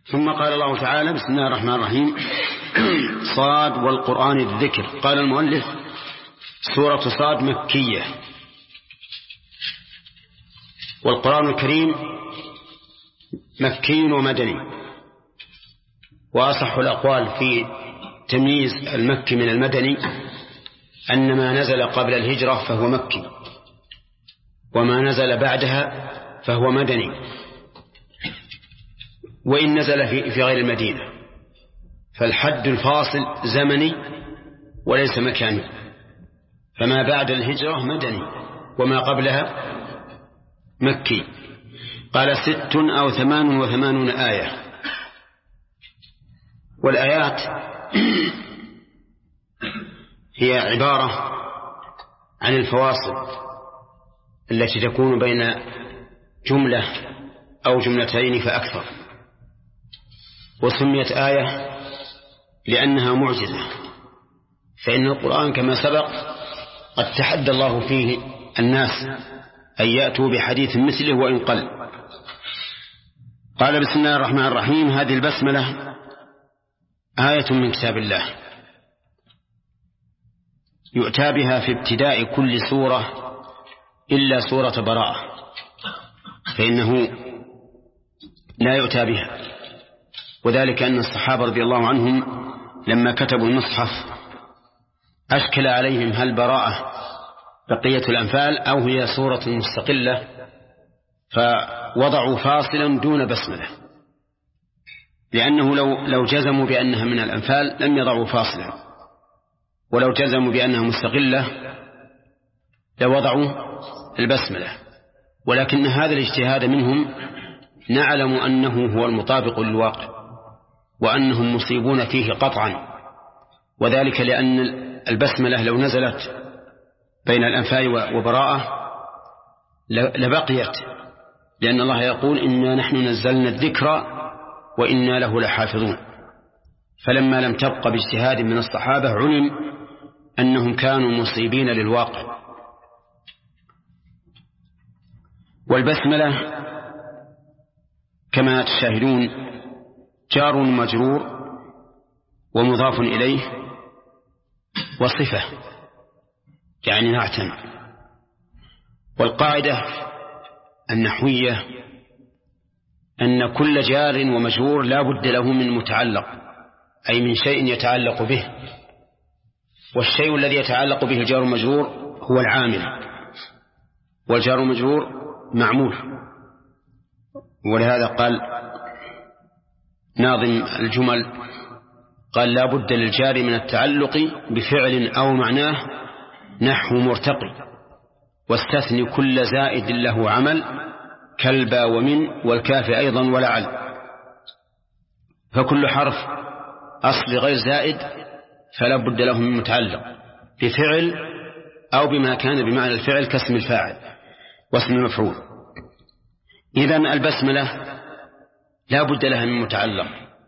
ثم قال الله تعالى: بسم الله الرحمن الرحيم. صاد والقرآن الذكر. قال المؤلف: سورة صاد مكية، والقرآن الكريم مكي ومدني، وأصح الأقوال في تمييز المكي من المدني أن ما نزل قبل الهجرة فهو مكي، وما نزل بعدها فهو مدني، وإن نزل في غير المدينة فالحد الفاصل زمني وليس مكاني، فما بعد الهجرة مدني وما قبلها مكي. قال 86 أو 88 آية. والآيات هي عبارة عن الفواصل التي تكون بين جملة أو جملتين فأكثر، وسميت آية لأنها معجزة، فإن القرآن كما سبق قد تحدى الله فيه الناس أن يأتوا بحديث مثله وإن قل. قال: بسم الله الرحمن الرحيم. هذه البسملة آية من كتاب الله يؤتى بها في ابتداء كل سورة إلا سورة براءة، فإنه لا يؤتى بها، وذلك أن الصحابة رضي الله عنهم لما كتبوا المصحف أشكل عليهم هل براءة بقية الأنفال أو هي سورة مستقلة، فوضعوا فاصلا دون بسملة، لأنه لو جزموا بأنها من الأنفال لم يضعوا فاصلا، ولو جزموا بأنها مستقلة لوضعوا البسملة. ولكن هذا الاجتهاد منهم نعلم أنه هو المطابق للواقع، وأنهم مصيبون فيه قطعا، وذلك لأن البسملة لو نزلت بين الأنفال وبراءة لبقيت، لأن الله يقول: إنا نحن نزلنا الذكر وإنا له لحافظون. فلما لم تبق باجتهاد من الصحابة علم أنهم كانوا مصيبين للواقع. والبسملة كما تشاهدون جار مجرور ومضاف إليه وصفة، يعني نعتا. والقاعدة النحوية أن كل جار ومجرور لا بد له من متعلق، أي من شيء يتعلق به، والشيء الذي يتعلق به الجار المجرور هو العامل، والجار المجرور معمول. ولهذا قال ناظم الجمل قال: لا بد للجار من التعلق بفعل أو معناه نحو مرتقي، واستثني كل زائد له عمل كالبا ومن والكاف أيضا ولعل. فكل حرف أصل غير زائد فلا بد له من متعلق بفعل أو بما كان بمعنى الفعل كاسم الفاعل واسم المفعول. إذن البسملة لا بد لها من متعلق.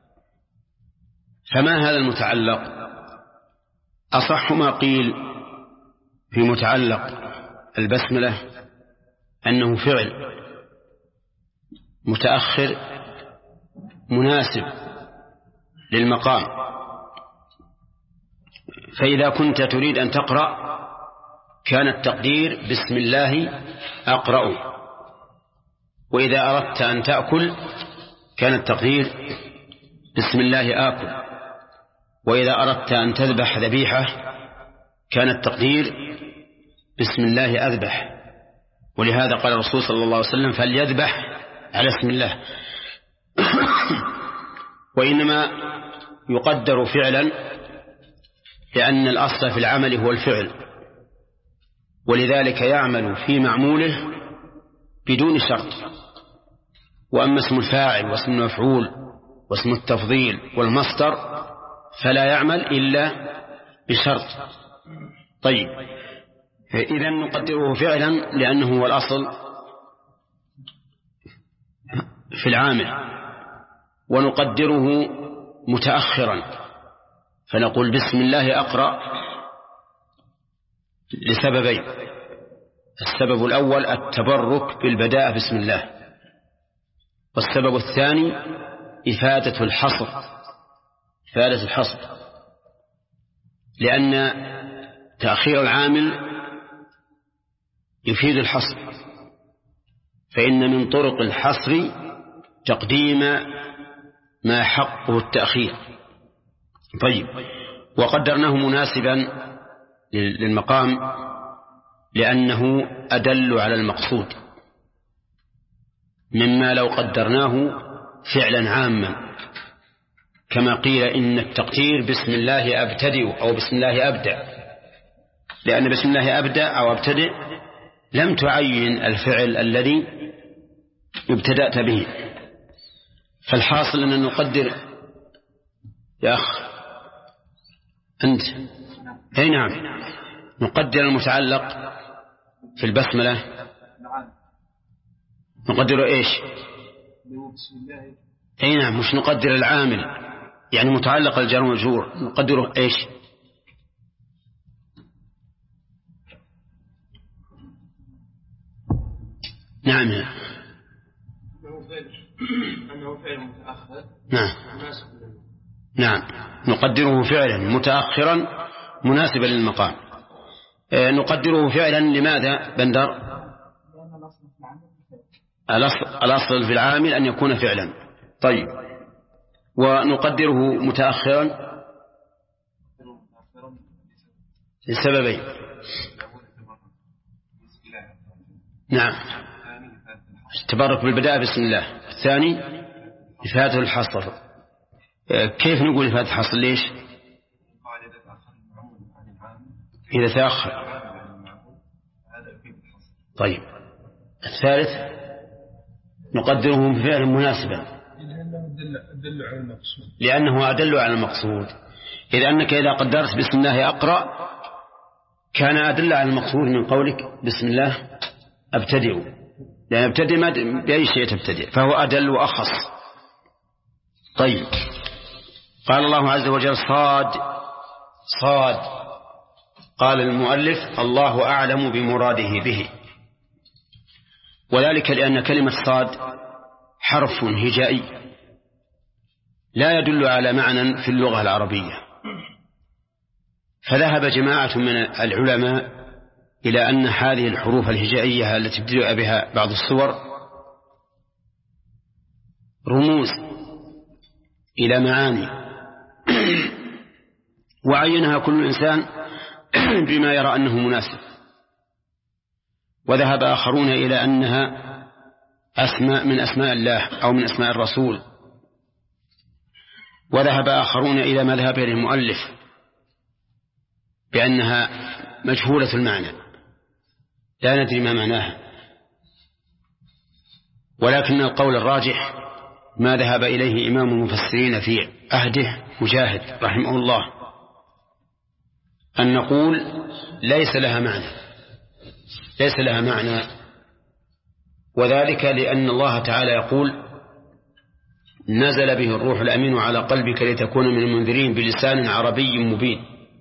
فما هذا المتعلق؟ أصح ما قيل في متعلق البسملة أنه فعل متأخر مناسب للمقام. فإذا كنت تريد أن تقرأ كان التقدير: بسم الله أقرأ. وإذا أردت أن تأكل كان التقدير: بسم الله آكل. وإذا أردت أن تذبح ذبيحة كان التقدير: بسم الله أذبح. ولهذا قال الرسول صلى الله عليه وسلم: فليذبح على اسم الله. وإنما يقدر فعلا لأن الأصل في العمل هو الفعل، ولذلك يعمل في معموله بدون شرط. وأما اسم الفاعل واسم المفعول واسم التفضيل والمصدر فلا يعمل إلا بشرط. طيب، إذن نقدره فعلا لأنه هو الأصل في العامل، ونقدره متأخرا فنقول: بسم الله أقرأ لسببين: السبب الأول التبرك بالبداءة بسم الله، والسبب الثاني إفادة الحصر، لأن تأخير العامل يفيد الحصر، فإن من طرق الحصر تقديم ما حقه التأخير. طيب، وقدرناه مناسبا للمقام لأنه أدل على المقصود، مما لو قدرناه فعلا عاما كما قيل إن التقدير بسم الله أبتدئ أو بسم الله أبدأ، لأن بسم الله أبدأ أو أبتدئ لم تعين الفعل الذي ابتدأت به. فالحاصل أن نقدر يا أخ أنت أي نعم، نقدر المتعلق في البسملة، نقدر إيش؟ أي نعم، مش نقدر العامل، يعني متعلق الجار والمجرور نقدره إيش؟ نعم أنه فعل متأخر. نعم نقدره فعلا متأخرا مناسبا للمقام. نقدره فعلا لماذا بندر؟ الأصل في العامل أن يكون فعلا. طيب، ونقدره متأخرا لسببين. نعم، التبرك بالبداء بسم الله. الثاني إفادة الحصر. كيف نقول إفادة الحصر؟ ليش؟ إذا تأخر. طيب، الثالث نقدره فعلا مناسبا لأنه أدل على المقصود. إذا أنك إذا قدرت بسم الله أقرأ كان أدل على المقصود من قولك بسم الله أبتدئ، لأن أبتدئ بأي شيء تبتدئ، فهو أدل وأخص. طيب، قال الله عز وجل صاد. قال المؤلف الله أعلم بمراده به، وذلك لأن كلمة صاد حرف هجائي لا يدل على معنى في اللغة العربية، فذهب جماعة من العلماء إلى أن هذه الحروف الهجائية التي ابتدأ بها بعض الصور رموز إلى معاني وعينها كل إنسان بما يرى أنه مناسب. وذهب آخرون إلى أنها أسماء من أسماء الله أو من أسماء الرسول. وذهب آخرون إلى مذهب المؤلف بأنها مجهولة المعنى لا ندري ما معناها. ولكن القول الراجح ما ذهب إليه إمام المفسرين في عهده مجاهد رحمه الله، أن نقول ليس لها معنى، وذلك لأن الله تعالى يقول نزل به الروح الأمين على قلبك لتكون من المنذرين بلسان عربي مبين.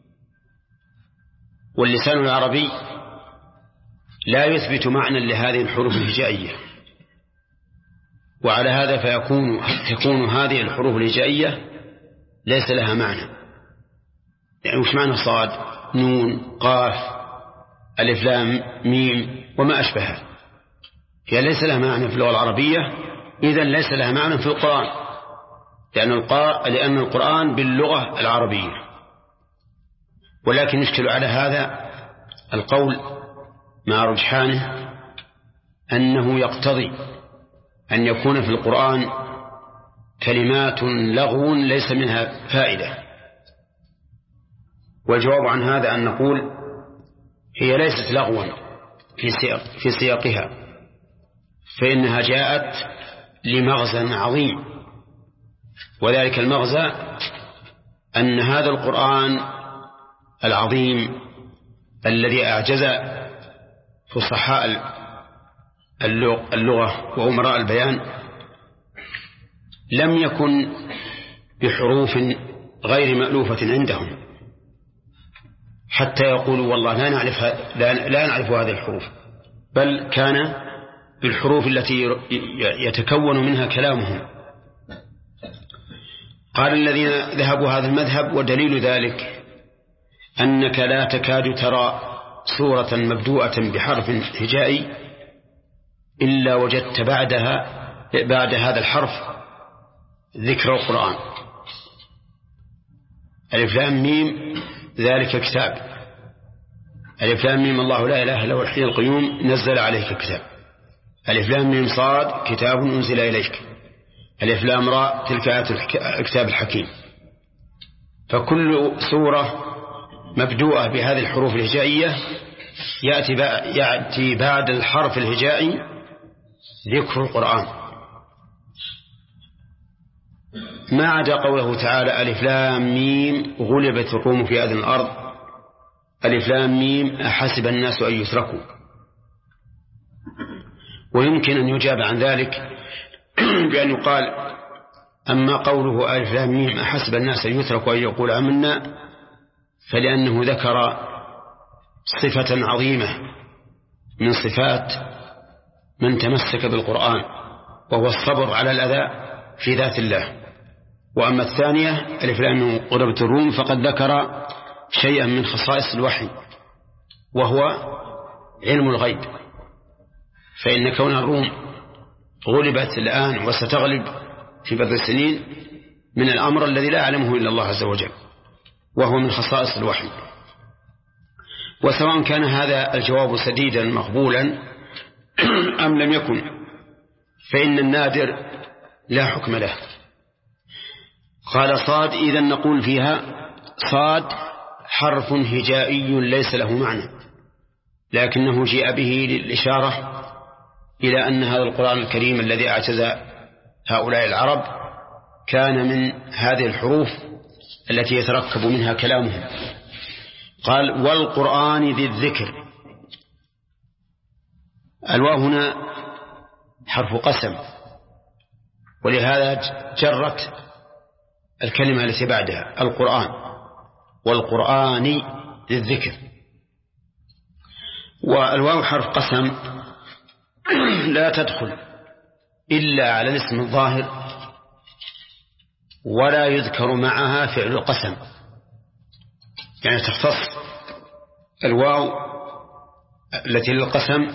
واللسان العربي لا يثبت معنى لهذه الحروف الهجائية، وعلى هذا تكون هذه الحروف الهجائية ليس لها معنى. يعني وش معنى صاد نون قاف ألف لام ميم وما أشبهها؟ هي ليس لها معنى في اللغة العربية، إذن ليس لها معنى في القرآن، لأن القرآن باللغة العربية. ولكن يشكل على هذا القول مع رجحانه أنه يقتضي أن يكون في القرآن كلمات لغو ليس منها فائدة. والجواب عن هذا أن نقول هي ليست لغوا في سياقها، فإنها جاءت لمغزى عظيم، وذلك المغزى أن هذا القرآن العظيم الذي أعجز فصحاء اللغة وأمراء البيان لم يكن بحروف غير مألوفة عندهم حتى يقولوا والله لا نعرف هذه الحروف، بل كان بالحروف التي يتكون منها كلامهم. قال الذين ذهبوا هذا المذهب ودليل ذلك أنك لا تكاد ترى سورة مبدوءة بحرف هجائي إلا وجدت بعد هذا الحرف ذكر القرآن. ألف لام ميم ذلك كتاب. ألف لام ميم الله لا إله إلا هو الحي القيوم نزل عليك الكتاب. ألف لام ميم صاد كتاب أنزل إليك. ألف لام راء تلك آيات الكتاب الحكيم. فكل سورة مبدوءة بهذه الحروف الهجائية يأتي بعد الحرف الهجائي ذكر القرآن، ما عدا قوله تعالى ألف لام ميم غلبت الروم في أذن الأرض. ألف لام ميم أحسب الناس أن يتركوا. ويمكن أن يجاب عن ذلك بأن يقال أما قوله ألف لام ميم أحسب الناس أن يتركوا أن يقول آمنا فلأنه ذكر صفة عظيمة من صفات من تمسك بالقرآن وهو الصبر على الأذى في ذات الله. وأما الثانية ألف لام ميم غلبت الروم فقد ذكر شيئا من خصائص الوحي وهو علم الغيب، فإن كون الروم غلبت الآن وستغلب في بضع سنين من الأمر الذي لا يعلمه إلا الله عز وجل، وهو من خصائص الوحي. وسواء كان هذا الجواب سديدا مقبولا أم لم يكن فإن النادر لا حكم له. قال صاد إذن نقول فيها صاد حرف هجائي ليس له معنى، لكنه جاء به للإشارة إلى أن هذا القرآن الكريم الذي أعجز هؤلاء العرب كان من هذه الحروف التي يتركب منها كلامهم. قال والقرآن ذي الذكر. الواو هنا حرف قسم، ولهذا جرت الكلمة التي بعدها القرآن. والقرآن ذي الذكر. والواو حرف قسم لا تدخل إلا على الاسم الظاهر ولا يذكر معها فعل القسم، يعني تختص الواو التي للقسم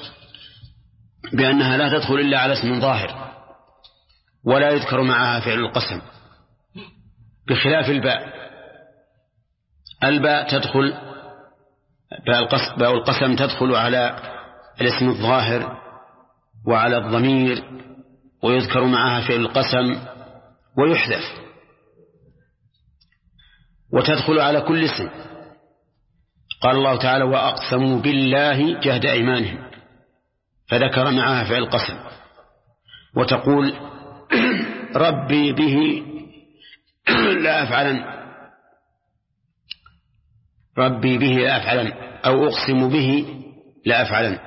بأنها لا تدخل إلا على اسم ظاهر ولا يذكر معها فعل القسم، بخلاف الباء. الباء تدخل باء القسم تدخل على الاسم الظاهر وعلى الضمير ويذكر معها فعل القسم ويحذف، وتدخل على كل اسم. قال الله تعالى وأقسموا بالله جهد أيمانهم فذكر معها فعل القسم. وتقول ربي به لا أفعلن، ربي به لا أفعلن، أو أقسم به لا أفعلن،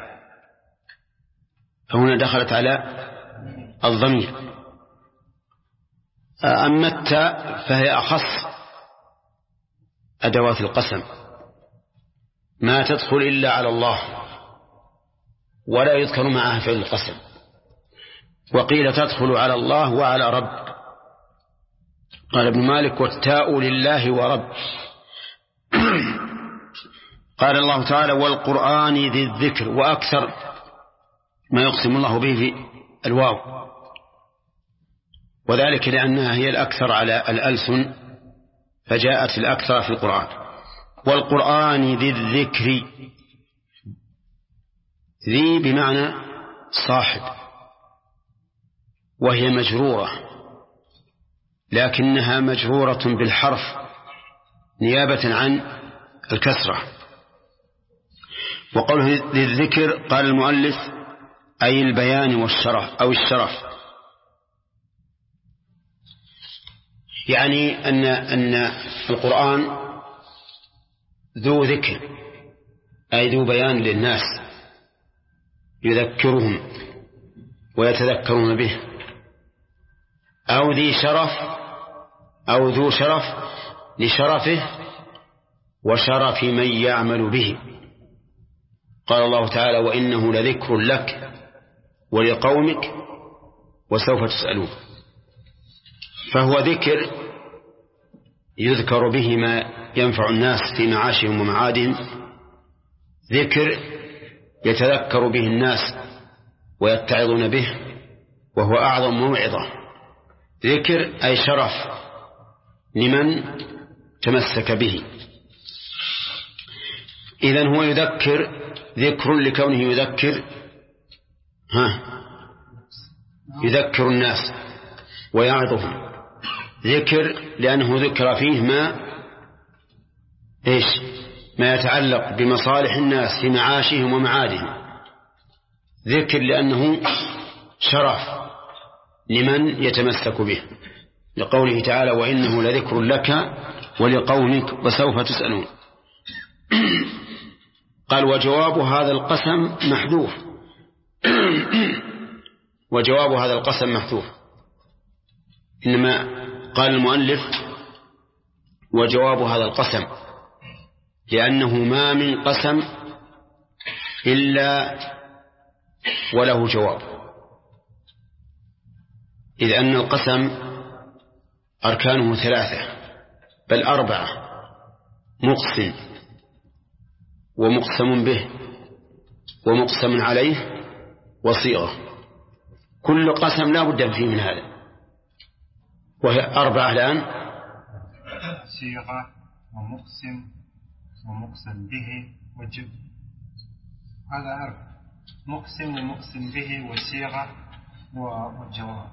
فهنا دخلت على الضمير. أما التاء فهي أخص أدوات القسم، ما تدخل إلا على الله ولا يذكر معها فعل القسم. وقيل تدخل على الله وعلى رب. قال ابن مالك والتاء لله ورب. قال الله تعالى والقرآن ذي الذكر. وأكثر ما يقسم الله به في الواو، وذلك لأنها هي الأكثر على الألسن فجاءت الأكثر في القرآن. والقرآن ذي الذكر، ذي بمعنى صاحب، وهي مجرورة لكنها مجرورة بالحرف نيابة عن الكسرة. وقوله ذي الذكر قال المؤلف أي البيان والشرف أو الشرف، يعني أن القرآن ذو ذكر أي ذو بيان للناس يذكرهم ويتذكرون به، أو ذي شرف أو ذو شرف لشرفه وشرف من يعمل به. قال الله تعالى وإنه لذكر لك ولقومك وسوف تسألون. فهو ذكر يذكر به ما ينفع الناس في معاشهم ومعادهم، ذكر يتذكر به الناس ويتعظون به وهو أعظم موعظة، ذكر أي شرف لمن تمسك به. إذن هو يذكر، ذكر لكونه يذكر الناس ويعظهم، ذكر لأنه ذكر فيه ما يتعلق بمصالح الناس في معاشهم ومعادهم، ذكر لأنه شرف لمن يتمسك به، لقوله تعالى وإنه لذكر لك ولقومك وسوف تسألون. قال وجواب هذا القسم محذوف. وجواب هذا القسم محذوف، إنما قال المؤلف وجواب هذا القسم لأنه ما من قسم إلا وله جواب، إذ أن القسم أركانه 3 بل 4: مقسم ومقسم به ومقسم عليه وصيغة. كل قسم لا بد فيه من هذا، وهي 4 الآن: صيغة ومقسم ومقسم به وجب. هذا 4: مقسم ومقسم به وصيغة والجواب.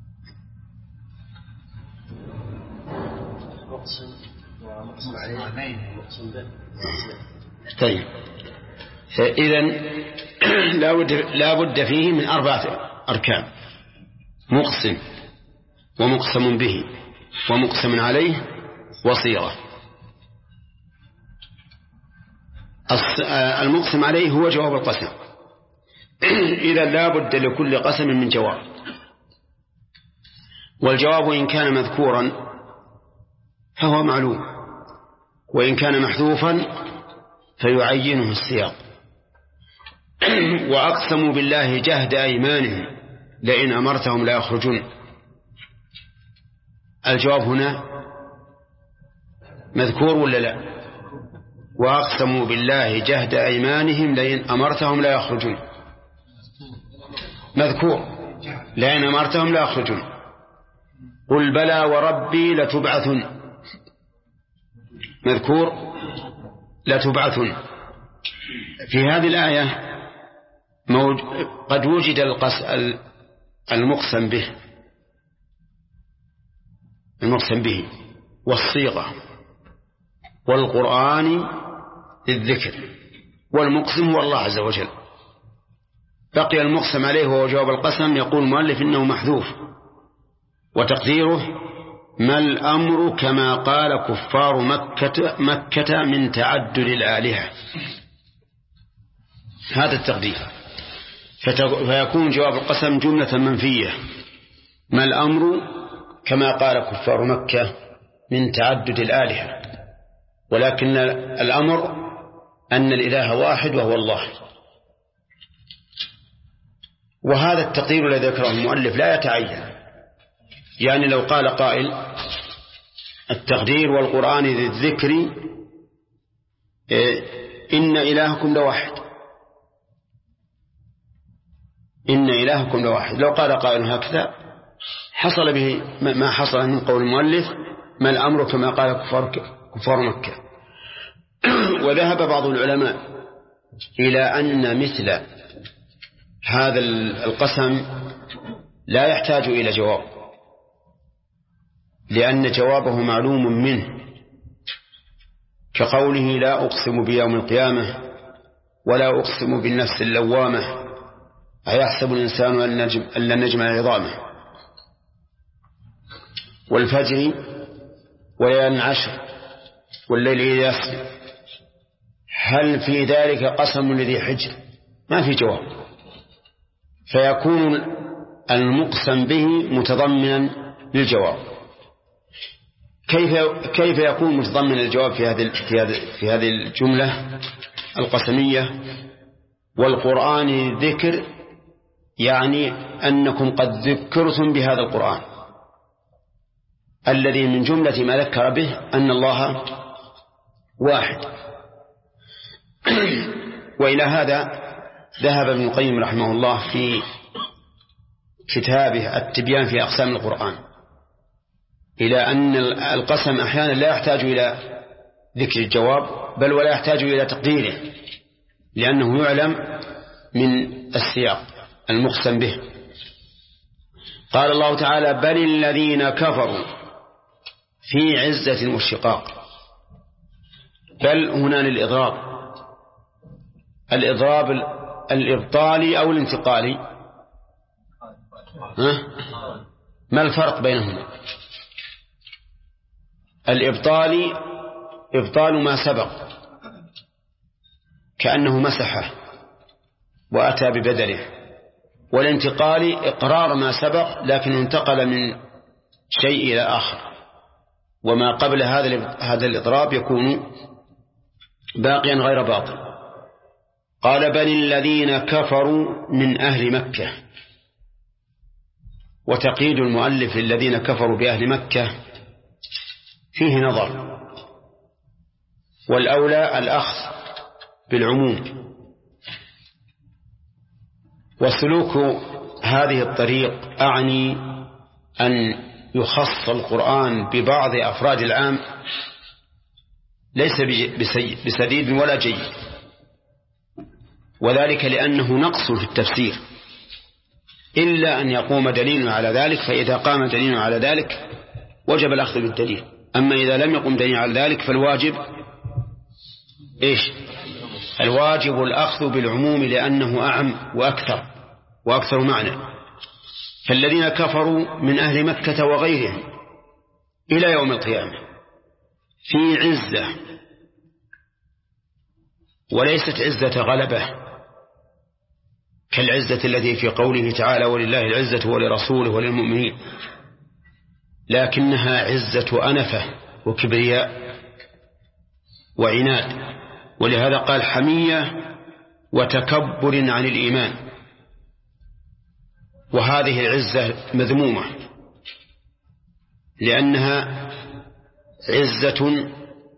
مقسم ومقسم عليه ومقسم به. طيب، إذن لا بد فيه من 4 أركان: مقسم ومقسم به ومقسم عليه وصيغة. المقسم عليه هو جواب القسم، إذا لا بد لكل قسم من جواب، والجواب إن كان مذكورا فهو معلوم، وإن كان محذوفا فيعينه السياق. وأقسموا بالله جهد أيمانهم لئن أمرتهم لا يخرجون. الجواب هنا مذكور ولا لا؟ وأقسموا بالله جهد أيمانهم لئن أمرتهم لا يخرجون. مذكور، لئن أمرتهم لا يخرجون. قل بلى وربي لتبعثن. مذكور، لتبعثن. في هذه الآية قد وجد المقسم به والصيغة والقرآن للذكر، والمقسم هو الله عز وجل. بقي المقسم عليه وهو جواب القسم. يقول المؤلف إنه محذوف، وتقديره: ما الأمر كما قال كفار مكة من تعدد الآلهة. هذا التقدير، فيكون جواب القسم جملة منفية: ما الأمر كما قال كفار مكة من تعدد الآلهة، ولكن الأمر أن الإله واحد وهو الله. وهذا التقدير الذي ذكره المؤلف لا يتعين، يعني لو قال قائل: التقدير والقرآن ذي الذكر إن إلهكم لواحد، إن إلهكم لواحد، لو قال قائل هكذا حصل به ما حصل من قول المؤلف: ما الأمر كما قال كفار مكة. وذهب بعض العلماء إلى أن مثل هذا القسم لا يحتاج إلى جواب، لأن جوابه معلوم منه، كقوله: لا أقسم بيوم القيامة ولا أقسم بالنفس اللوامة أيحسب الإنسان أن لن نجمع عظامه، والفجر وليال عشر والليل إذا يسر هل في ذلك قسم لذي حجر؟ ما في جواب، فيكون المقسم به متضمنا للجواب. كيف يكون متضمن الجواب في هذه الجملة القسمية؟ والقرآن ذكر، يعني أنكم قد ذكرتم بهذا القرآن، الذي من جملة ما ذكر به أن الله واحد. وإلى هذا ذهب ابن القيم رحمه الله في كتابه التبيان في أقسام القرآن إلى أن القسم أحيانا لا يحتاج إلى ذكر الجواب بل ولا يحتاج إلى تقديره، لأنه يعلم من السياق المقسم به. قال الله تعالى: بل الذين كفروا في عزة وشقاق. بل هنا للإضراب، الإضراب الإبطالي أو الانتقالي. ما الفرق بينهما؟ الإبطالي إبطال ما سبق كأنه مسحه وأتى ببدله، والانتقالي إقرار ما سبق لكن انتقل من شيء إلى آخر، وما قبل هذا الإضراب يكون باقيا غير باطل. قال: بل الذين كفروا من أهل مكة. وتقييد المؤلف للذين كفروا بأهل مكة فيه نظر، والأولى الأخذ بالعموم. وسلوك هذه الطريق أعني أن يخص القرآن ببعض أفراد العام ليس بسديد ولا جيد، وذلك لأنه نقص في التفسير، إلا أن يقوم دليل على ذلك، فإذا قام دليل على ذلك وجب الأخذ بالدليل. أما إذا لم يقم دليل على ذلك فالواجب الواجب الأخذ بالعموم، لأنه أعم وأكثر معنى. فالذين كفروا من أهل مكة وغيرهم إلى يوم القيامة في عزة، وليست عزة غلبة كالعزة التي في قوله تعالى: ولله العزة ولرسوله وللمؤمنين، لكنها عزة أنفة وكبرياء وعناد. ولهذا قال: حمية وتكبر عن الإيمان. وهذه العزة مذمومة لأنها عزة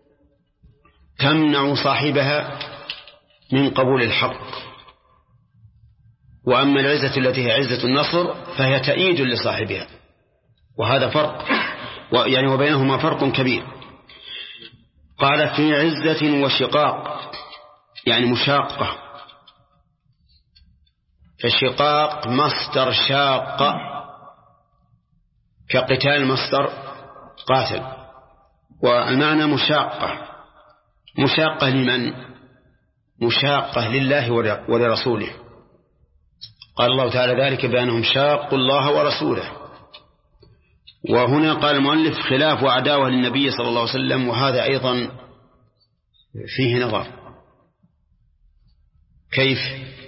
تمنع صاحبها من قبول الحق. وأما العزة التي هي عزة النصر فهي تأييد لصاحبها، وهذا فرق، وبينهما فرق كبير. قال: في عزة وشقاق، يعني مشاقة. فالشقاق مصدر شاق، كقتال مصدر قاتل، والمعنى مشاقة لمن؟ مشاقة لله ولرسوله. قال الله تعالى: ذلك بأنهم شاقوا الله ورسوله. وهنا قال المؤلف: خلاف وعداوة للنبي صلى الله عليه وسلم، وهذا أيضا فيه نظر. كيف؟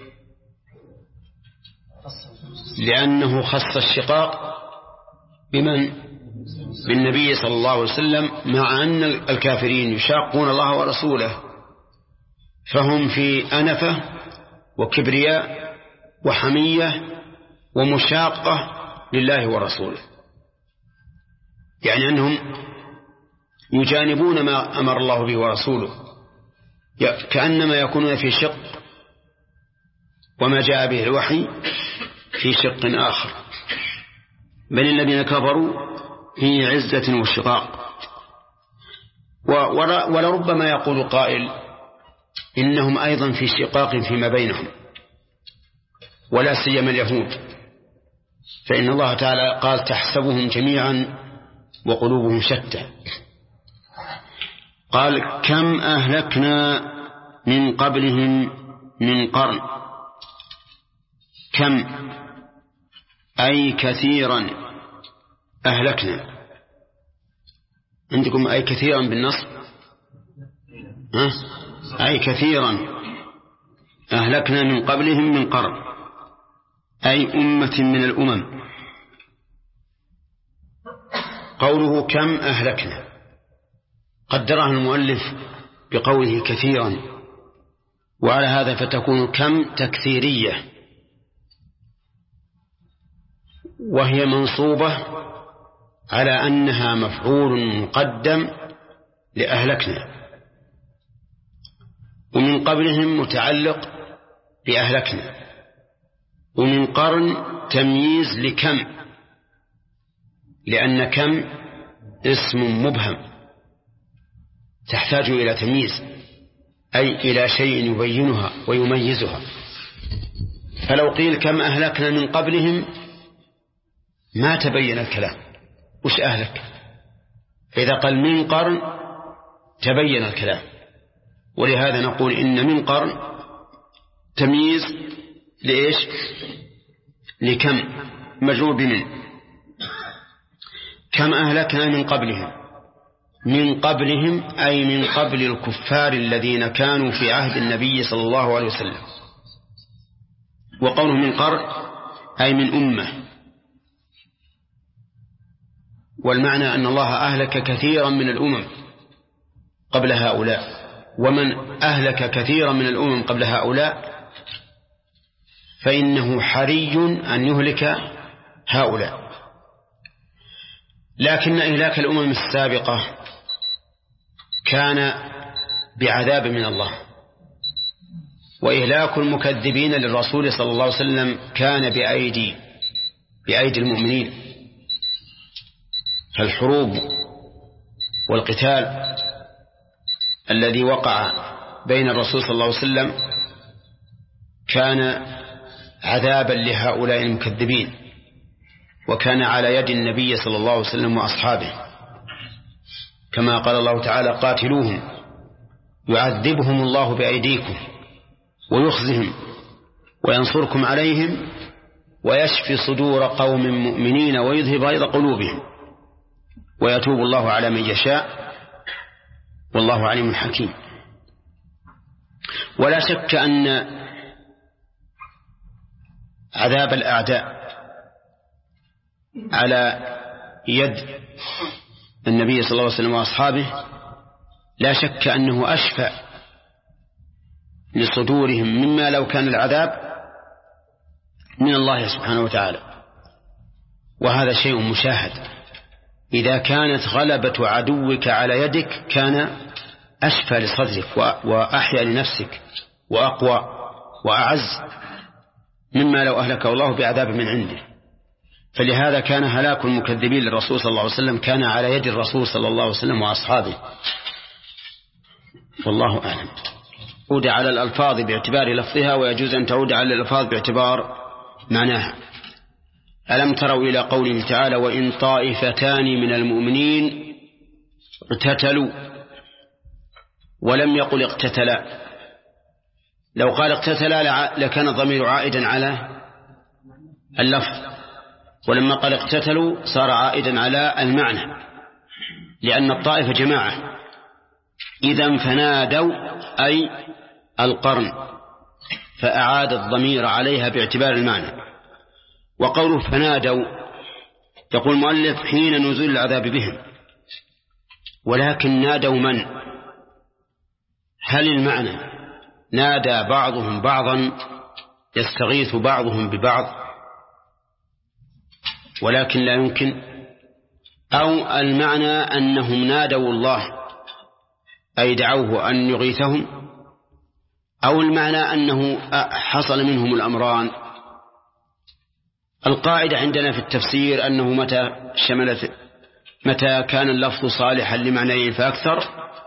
لأنه خص الشقاق بمن؟ بالنبي صلى الله عليه وسلم، مع أن الكافرين يشاقون الله ورسوله، فهم في أنفة وكبرياء وحمية ومشاقة لله ورسوله، يعني أنهم يجانبون ما أمر الله به ورسوله، كأنما يكونون في شق، وما جاء به الوحي في شق آخر. بل الذين كفروا في عزة وشقاق. ولربما يقول قائل: إنهم أيضا في شقاق فيما بينهم، ولا سيما اليهود، فإن الله تعالى قال: تحسبهم جميعا وقلوبهم شتى. قال: كم أهلكنا من قبلهم من قرن. كم أي كثيرا أهلكنا. عندكم أي كثيرا بالنصب؟ أي كثيرا أهلكنا من قبلهم من قرن، أي أمة من الأمم. قوله كم أهلكنا قدرها المؤلف بقوله كثيرا، وعلى هذا فتكون كم تكثيرية، وهي منصوبة على أنها مفعول مقدم لأهلكنا، ومن قبلهم متعلق بأهلكنا، ومن قرن تمييز لكم، لأن كم اسم مبهم تحتاج إلى تمييز، أي إلى شيء يبينها ويميزها. فلو قيل كم أهلكنا من قبلهم ما تبين الكلام، وش أهلك؟ فإذا قال من قرن تبين الكلام. ولهذا نقول إن من قرن تمييز لإيش؟ لكم مجرور بمن. كم أهلكنا من قبلهم، من قبلهم أي من قبل الكفار الذين كانوا في عهد النبي صلى الله عليه وسلم. وقوله من قرن أي من أمة، والمعنى أن الله أهلك كثيرا من الأمم قبل هؤلاء، ومن أهلك كثيرا من الأمم قبل هؤلاء فإنه حري أن يهلك هؤلاء. لكن إهلاك الأمم السابقة كان بعذاب من الله، وإهلاك المكذبين للرسول صلى الله عليه وسلم كان بأيدي المؤمنين. فالحروب والقتال الذي وقع بين الرسول صلى الله عليه وسلم كان عذابا لهؤلاء المكذبين، وكان على يد النبي صلى الله عليه وسلم وأصحابه، كما قال الله تعالى قاتلوهم يعذبهم الله بأيديكم ويخزهم وينصركم عليهم ويشفي صدور قوم مؤمنين ويذهب غيظ قلوبهم ويتوب الله على من يشاء والله عليم حكيم. ولا شك أن عذاب الأعداء على يد النبي صلى الله عليه وسلم وأصحابه لا شك أنه أشفى لصدورهم مما لو كان العذاب من الله سبحانه وتعالى. وهذا شيء مشاهد، إذا كانت غلبة عدوك على يدك كان أشفى لصدرك وأحيا لنفسك وأقوى وأعز مما لو أهلكه الله بعذاب من عنده. فلهذا كان هلاك المكذبين للرسول صلى الله عليه وسلم كان على يد الرسول صلى الله عليه وسلم وأصحابه، والله أعلم. تعود على الألفاظ باعتبار لفظها، ويجوز أن تعود على الألفاظ باعتبار معناها. ألم تروا إلى قوله تعالى وإن طائفتان من المؤمنين اقتتلوا، ولم يقل اقتتلا. لو قال اقتتلا لكان الضمير عائدا على اللفظ، ولما قال اقتتلوا صار عائدا على المعنى، لأن الطائفة جماعة. إذن فنادوا أي القرن، فأعاد الضمير عليها باعتبار المعنى. وقوله فنادوا يقول المؤلف حين نزول العذاب بهم، ولكن نادوا من؟ هل المعنى نادى بعضهم بعضا يستغيث بعضهم ببعض ولكن لا يمكن، أو المعنى أنهم نادوا الله أي دعوه أن يغيثهم، أو المعنى أنه حصل منهم الأمران. القاعدة عندنا في التفسير أنه متى كان اللفظ صالحا لمعنيين فأكثر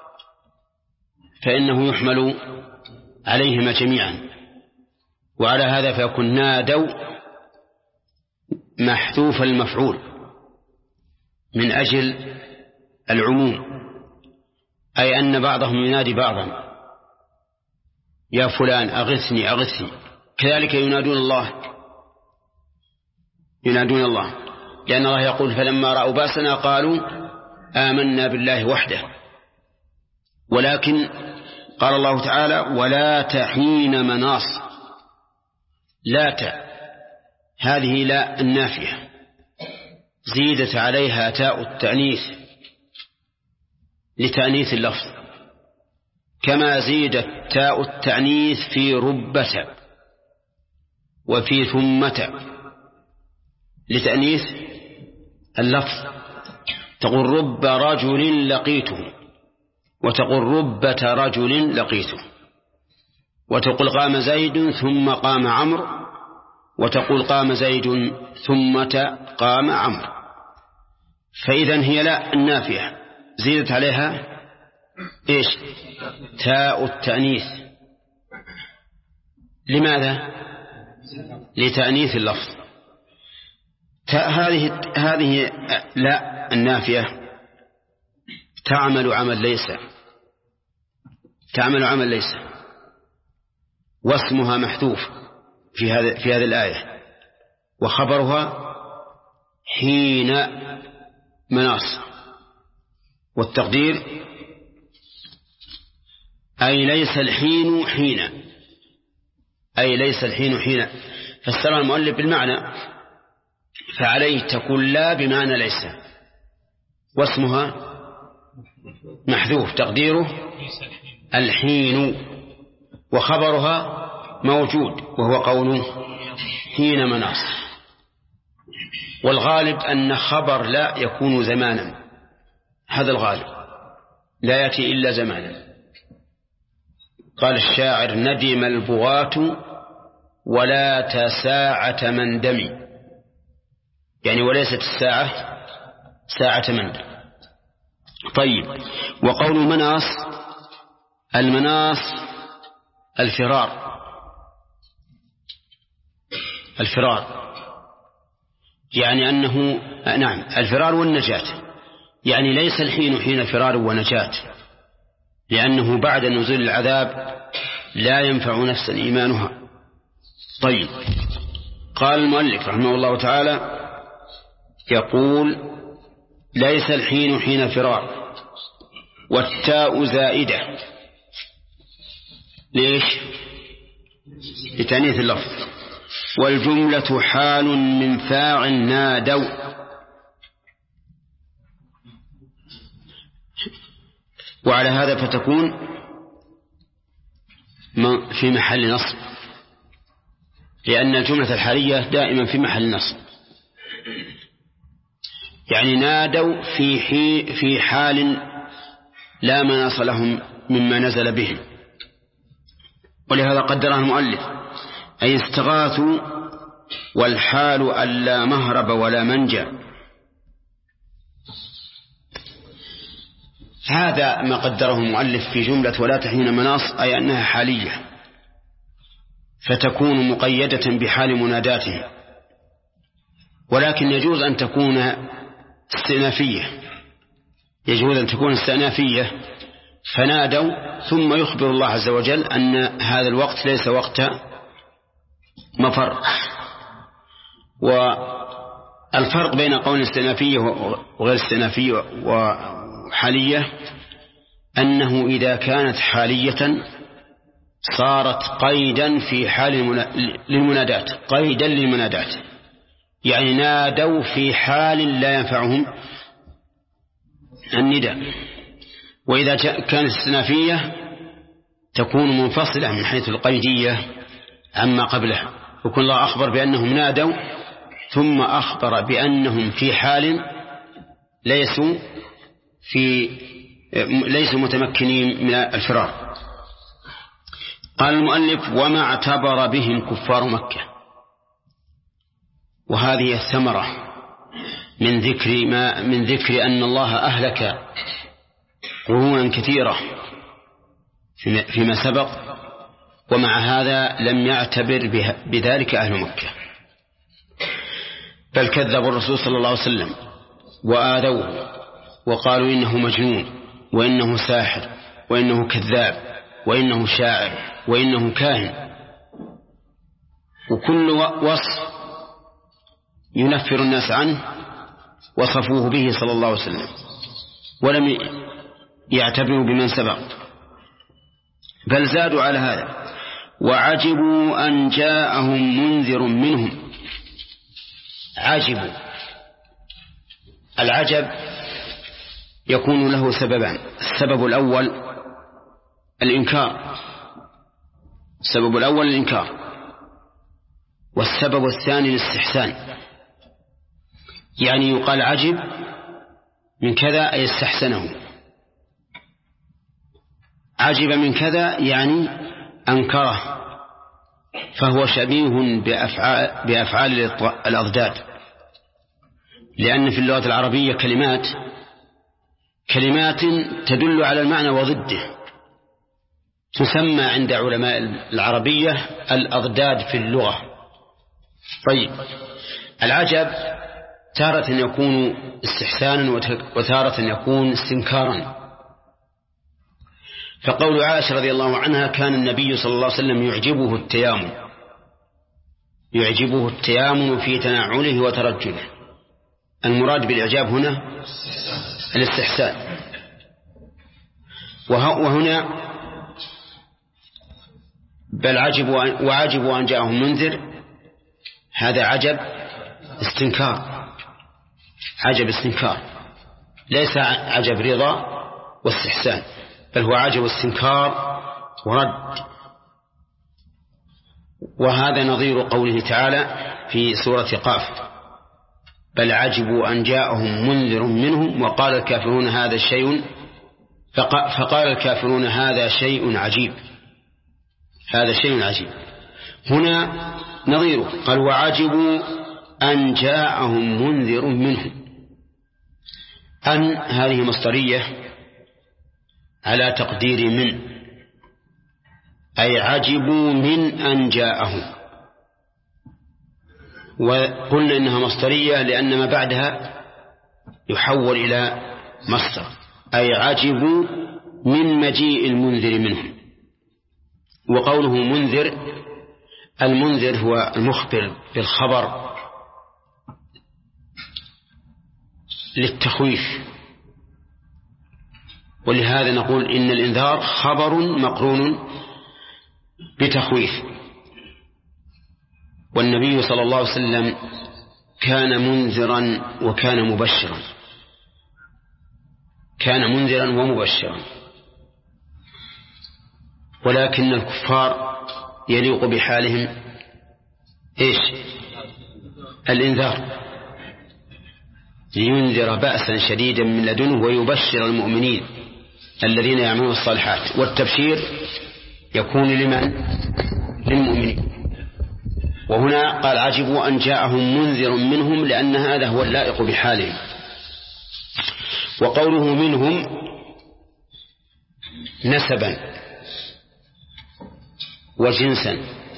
فإنه يحمل عليهما جميعا، وعلى هذا فيكون نادوا محذوف المفعول من أجل العموم، أي أن بعضهم ينادي بعضا يا فلان أغثني أغثني. كذلك ينادون الله، لأن الله يقول فلما رأوا بأسنا قالوا آمنا بالله وحده. ولكن قال الله تعالى ولا تحين مناص، لا هذه لا النافية زيدت عليها تاء التأنيث لتأنيث اللفظ، كما زيدت تاء التأنيث في ربة وفي ثمة لتأنيث اللفظ. تقول رب رجل لقيته، وتقول ربة رجل لقيته، وتقول قام زيد ثم قام عمرو، وتقول قام زيد ثم قام عمرو. فإذا هي لا النافية زيدت عليها إيش؟ تاء التأنيث. لماذا؟ لتأنيث اللفظ. هذه لا النافية تعمل عمل ليس، واسمها محذوف في هذه الآية، وخبرها حين مناص، والتقدير أي ليس الحين حين. فسر المؤلف بالمعنى، فعليه تكون لا بمعنى ليس، واسمها محذوف تقديره الحين، وخبرها موجود وهو قوله حين مناص. والغالب أن خبر لا يكون زمانا، هذا الغالب، لا يأتي إلا زمانا. قال الشاعر ندم البغاة ولا تساعة مندم، يعني وليست الساعة ساعة مندم. طيب، وقول المناص الفرار، يعني أنه نعم الفرار والنجاة، يعني ليس الحين حين فرار ونجاة، لأنه بعد نزول العذاب لا ينفع نفسا إيمانها. طيب، قال المؤلف رحمه الله تعالى يقول ليس الحين حين فرار، والتاء زائدة، ليش؟ لتأنيث اللفظ. والجملة حال من فاعل نادوا، وعلى هذا فتكون في محل نصب، لأن الجملة الحالية دائما في محل نصب، يعني نادوا في حال لا مناص لهم مما نزل بهم، ولهذا قدرها المؤلف أي استغاثوا، والحال ألا مهرب ولا منجا. هذا ما قدره المؤلف في جملة ولا تحين مناص، أي أنها حالية، فتكون مقيدة بحال مناداته، ولكن يجوز أن تكون استئنافية، فنادوا ثم يخبر الله عز وجل أن هذا الوقت ليس وقت مفر. والفرق بين قول استئنافية وغير استئنافية وحالية أنه إذا كانت حالية صارت قيدا في حال للمنادات، قيدا للمنادات، يعني نادوا في حال لا ينفعهم النداء. وإذا كانت استئنافية تكون منفصلة من حيث القيدية عما قبلها، وكل الله أخبر بأنهم نادوا ثم أخبر بأنهم في حال ليسوا متمكنين من الفرار. قال المؤلف وما اعتبر بهم كفار مكة، وهذه الثمرة من ذكر أن الله أهلك قرونا كثيرة فيما سبق، ومع هذا لم يعتبر بذلك أهل مكة، بل كذبوا الرسول صلى الله عليه وسلم وآذوه وقالوا إنه مجنون، وإنه ساحر، وإنه كذاب، وإنه شاعر، وإنه كاهن، وكل وصف ينفر الناس عنه وصفوه به صلى الله عليه وسلم، ولم يعتبروا بمن سبق، بل زادوا على هذا. وعجبوا أن جاءهم منذر منهم. عجبوا، العجب يكون له سببان: السبب الأول الإنكار، والسبب الثاني الاستحسان. يعني يقال عجب من كذا أي استحسنه. عجب من كذا يعني أنكره، فهو شبيه بأفعال الأضداد، لأن في اللغة العربية كلمات تدل على المعنى وضده، تسمى عند علماء العربية الأضداد في اللغة. طيب، العجب تارة يكون استحسانا وتارة يكون استنكارا. فقول عائشة رضي الله عنها كان النبي صلى الله عليه وسلم يعجبه التيامن في تنعله وترجله. المراد بالإعجاب هنا الاستحسان. وهنا بل وعجبوا أن جاءهم منذر، هذا عجب استنكار، ليس عجب رضا واستحسان، بل هو عجب استنكار ورد. وهذا نظير قوله تعالى في سورة قاف: بل عجبوا أن جاءهم منذر منهم وقال الكافرون هذا شيء فقال الكافرون هذا شيء عجيب. هنا نظيره قال وعجبوا أن جاءهم منذر منهم. أن هذه مصدرية على تقدير من، أي عجبوا من أن جاءهم. وقلنا إنها مصدرية لأن ما بعدها يحول إلى مصدر، أي عجبوا من مجيء المنذر منهم. وقوله منذر، المنذر هو المخبر بالخبر للتخويف، ولهذا نقول إن الإنذار خبر مقرون بتخويف. والنبي صلى الله عليه وسلم كان منذرا وكان مبشرا، ولكن الكفار يليق بحالهم الإنذار، لينذر بأسا شديدا من لدنه ويبشر المؤمنين الذين يعملون الصالحات. والتبشير يكون للمؤمنين. وهنا قال عجبوا أن جاءهم منذر منهم، لأن هذا هو اللائق بحالهم. وقوله منهم نسبا وجنسا،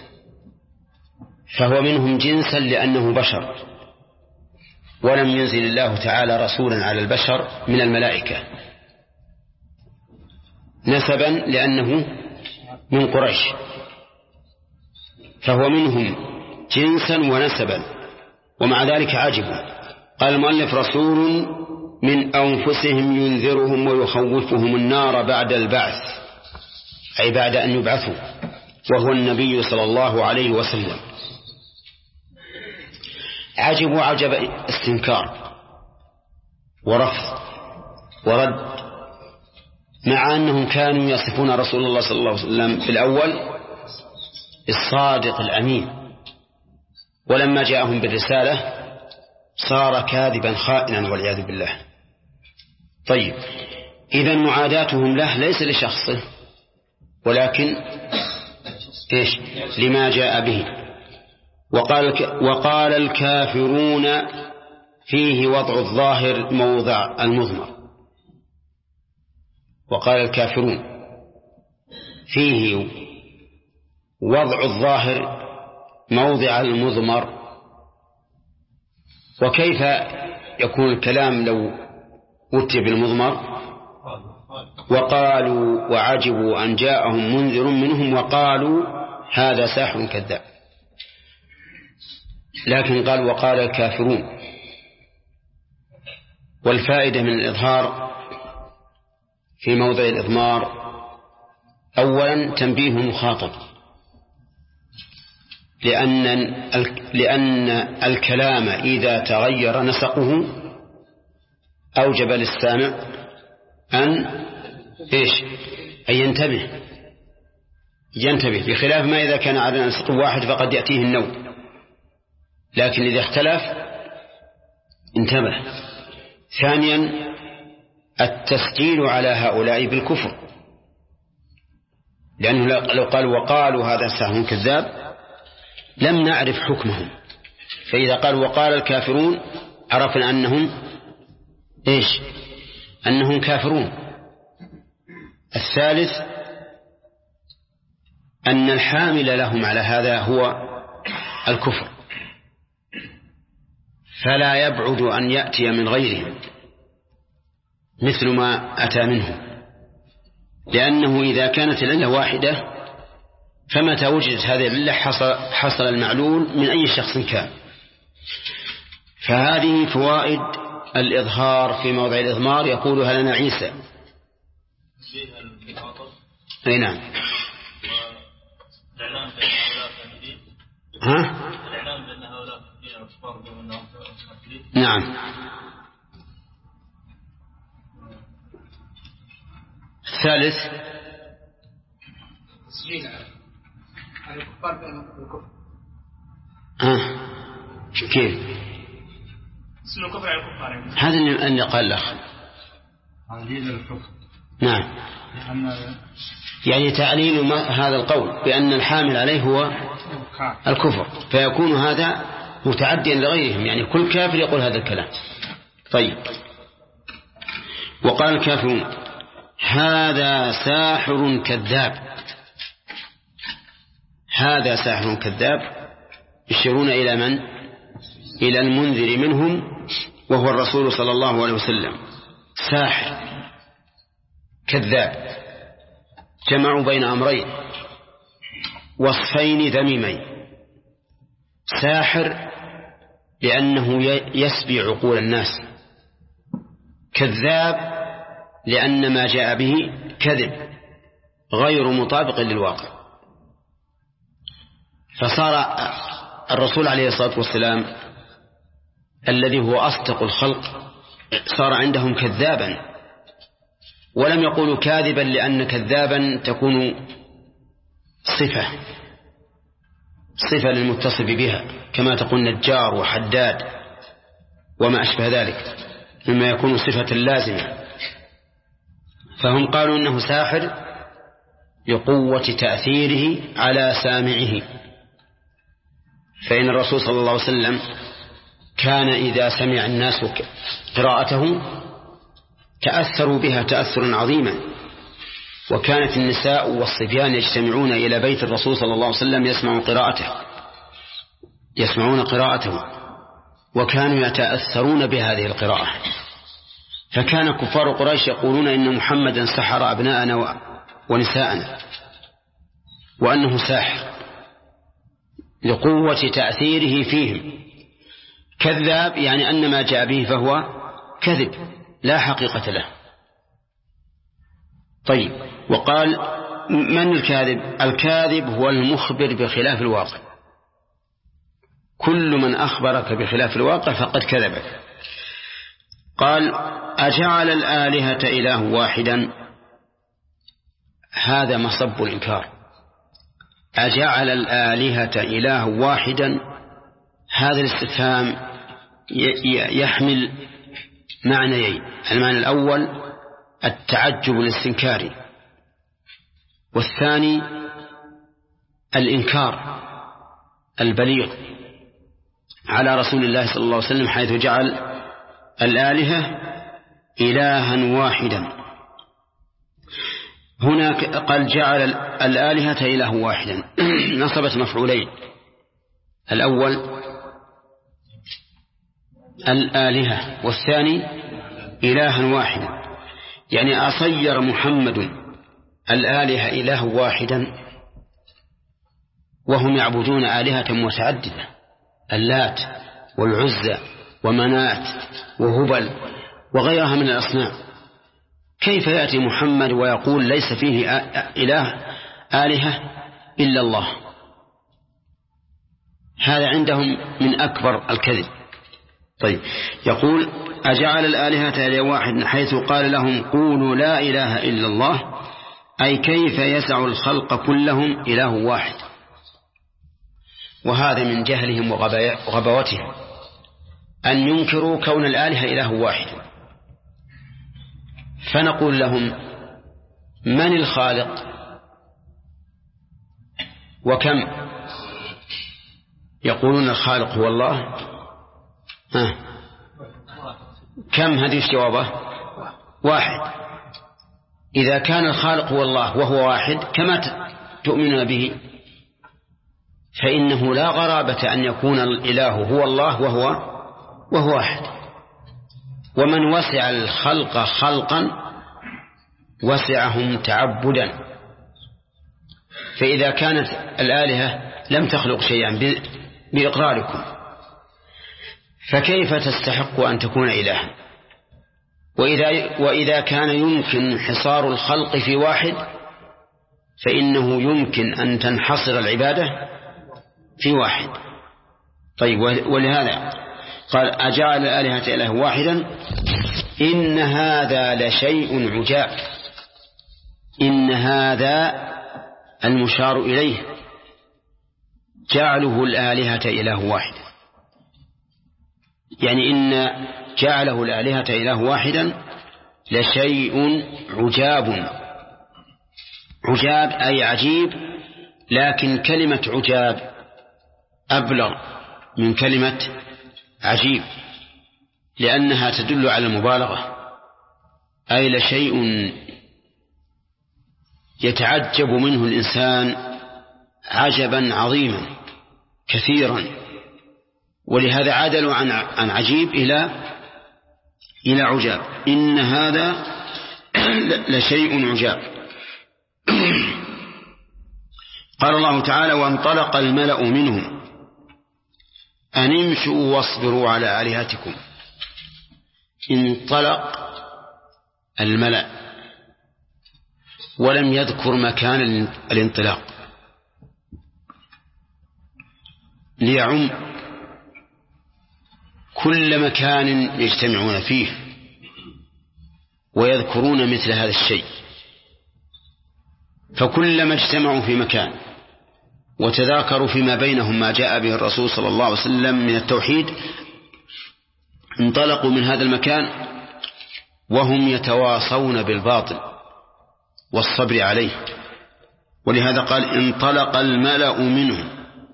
فهو منهم جنسا لأنه بشر، ولم ينزل الله تعالى رسولا على البشر من الملائكة. نسبا لأنه من قريش، فهو منهم جنسا ونسبا، ومع ذلك عجبوا. قال المؤلف رسول من أنفسهم ينذرهم ويخوفهم النار بعد البعث، أي بعد أن يبعثوا، وهو النبي صلى الله عليه وسلم. عجبوا عجب استنكار ورفض ورد، مع أنهم كانوا يصفون رسول الله صلى الله عليه وسلم في الأول الصادق الأمين، ولما جاءهم بالرسالة صار كاذبا خائنا والعياذ بالله. طيب، إذن معاداتهم له ليس لشخصه، ولكن لما جاء به. وقال الكافرون فيه وضع الظاهر موضع المضمر. وقال الكافرون فيه وضع الظاهر موضع المضمر. وكيف يكون الكلام لو أتي بالمضمر؟ وقالوا وعجبوا أن جاءهم منذر منهم وقالوا هذا ساحر كذاب. لكن قال وقال الكافرون. والفائدة من الإظهار في موضع الإضمار: أولا تنبيه المخاطب، لأن الكلام إذا تغير نسقه أوجب للسامع أن ينتبه، بخلاف ما إذا كان على نسق واحد فقد يأتيه النوم، لكن إذا اختلف انتبه. ثانيا التسجيل على هؤلاء بالكفر، لأنه لو قالوا وقالوا هذا ساحر كذاب لم نعرف حكمهم، فإذا قالوا وقال الكافرون عرفنا أنهم إيش؟ أنهم كافرون. الثالث أن الحامل لهم على هذا هو الكفر، فلا يبعد أن يأتي من غيرهم مثل ما أتى منه، لأنه إذا كانت العلة واحدة فمتى وجدت هذه العلة حصل المعلول من أي شخص كان. فهذه فوائد الإظهار في موضع الإضمار يقولها لنا عيسى. أي نعم. ها؟ نعم. الثالث تسجيل على الكفار بأنهم الكفر. كيف؟ تسجيل الكفر على الكفار. هذا اللي قال لك. تعليل الكفر. نعم. يعني تعليل هذا القول بأن الحامل عليه هو الكفر، فيكون هذا متعديا لغيرهم، يعني كل كافر يقول هذا الكلام. طيب. وقال الكافرون هذا ساحر كذاب. هذا ساحر كذاب يشيرون إلى من؟ إلى المنذر منهم وهو الرسول صلى الله عليه وسلم. ساحر كذاب، جمعوا بين أمرين وصفين ذميمين. ساحر لأنه يسبي عقول الناس، كذاب لأن ما جاء به كذب غير مطابق للواقع. فصار الرسول عليه الصلاة والسلام الذي هو أصدق الخلق صار عندهم كذابا، ولم يقولوا كاذبا لأن كذابا تكون صفة للمتصف بها، كما تقول نجار وحداد وما أشبه ذلك مما يكون صفة لازمة. فهم قالوا إنه ساحر لقوة تأثيره على سامعه، فإن الرسول صلى الله عليه وسلم كان إذا سمع الناس قراءته تأثروا بها تأثرا عظيما، وكانت النساء والصبيان يجتمعون إلى بيت الرسول صلى الله عليه وسلم يسمعون قراءته وكانوا يتأثرون بهذه القراءة. فكان كفار قريش يقولون إن محمدا سحر أبناءنا ونساءنا، وأنه ساحر لقوة تأثيره فيهم. كذاب يعني أن ما جاء به فهو كذب لا حقيقة له. طيب. وقال من الكاذب؟ الكاذب هو المخبر بخلاف الواقع، كل من أخبرك بخلاف الواقع فقد كذبك. قال أجعل الآلهة إله واحدا، هذا مصب الإنكار. أجعل الآلهة إله واحدا، هذا الاستفهام يحمل معنيين. المعنى الأول التعجب الاستنكاري، والثاني الإنكار البليغ على رسول الله صلى الله عليه وسلم حيث جعل الآلهة إلها واحدا. هناك قال جعل الآلهة إله واحدا نصبت مفعولين، الأول الآلهة والثاني إلها واحدا، يعني أصير محمد الآلهة إله واحدا وهم يعبدون آلهة متعددة، اللات والعزى ومنات وهبل وغيرها من الأصنام. كيف يأتي محمد ويقول ليس فيه آلهة إلا الله؟ هذا عندهم من أكبر الكذب. طيب. يقول أجعل الآلهة إله واحد حيث قال لهم قولوا لا إله إلا الله، أي كيف يسع الخلق كلهم إله واحد. وهذا من جهلهم وغباوتهم أن ينكروا كون الآلهة إله واحد. فنقول لهم: من الخالق وكم؟ يقولون الخالق هو الله. كم؟ هذه الجوابة واحد. إذا كان الخالق هو الله وهو واحد كما تؤمنون به، فإنه لا غرابة أن يكون الإله هو الله وهو واحد. ومن وسع الخلق خلقا وسعهم تعبدا. فإذا كانت الآلهة لم تخلق شيئا بإقراركم، فكيف تستحق أن تكون إلها؟ وإذا كان يمكن حصار الخلق في واحد، فإنه يمكن أن تنحصر العبادة في واحد. طيب، ولهذا قال: أجعل الآلهة إله واحدا إن هذا لشيء عجاب. إن هذا المشار إليه جعله الآلهة إله واحد، يعني إن جعله الآلهة إله واحدا لشيء عجاب. عجاب أي عجيب، لكن كلمة عجاب أبلغ من كلمة عجيب، لأنها تدل على المبالغة، أي لشيء يتعجب منه الإنسان عجبا عظيما كثيرا. ولهذا عدلوا عن عجيب إلى عجاب. إن هذا لشيء عجاب. قال الله تعالى: وانطلق الملأ منهم أن امشوا واصبروا على آلهتكم. انطلق الملأ ولم يذكر مكان الانطلاق ليعم كل مكان يجتمعون فيه ويذكرون مثل هذا الشيء. فكلما اجتمعوا في مكان وتذاكروا فيما بينهم ما جاء به الرسول صلى الله عليه وسلم من التوحيد، انطلقوا من هذا المكان وهم يتواصون بالباطل والصبر عليه. ولهذا قال: انطلق الملأ منهم.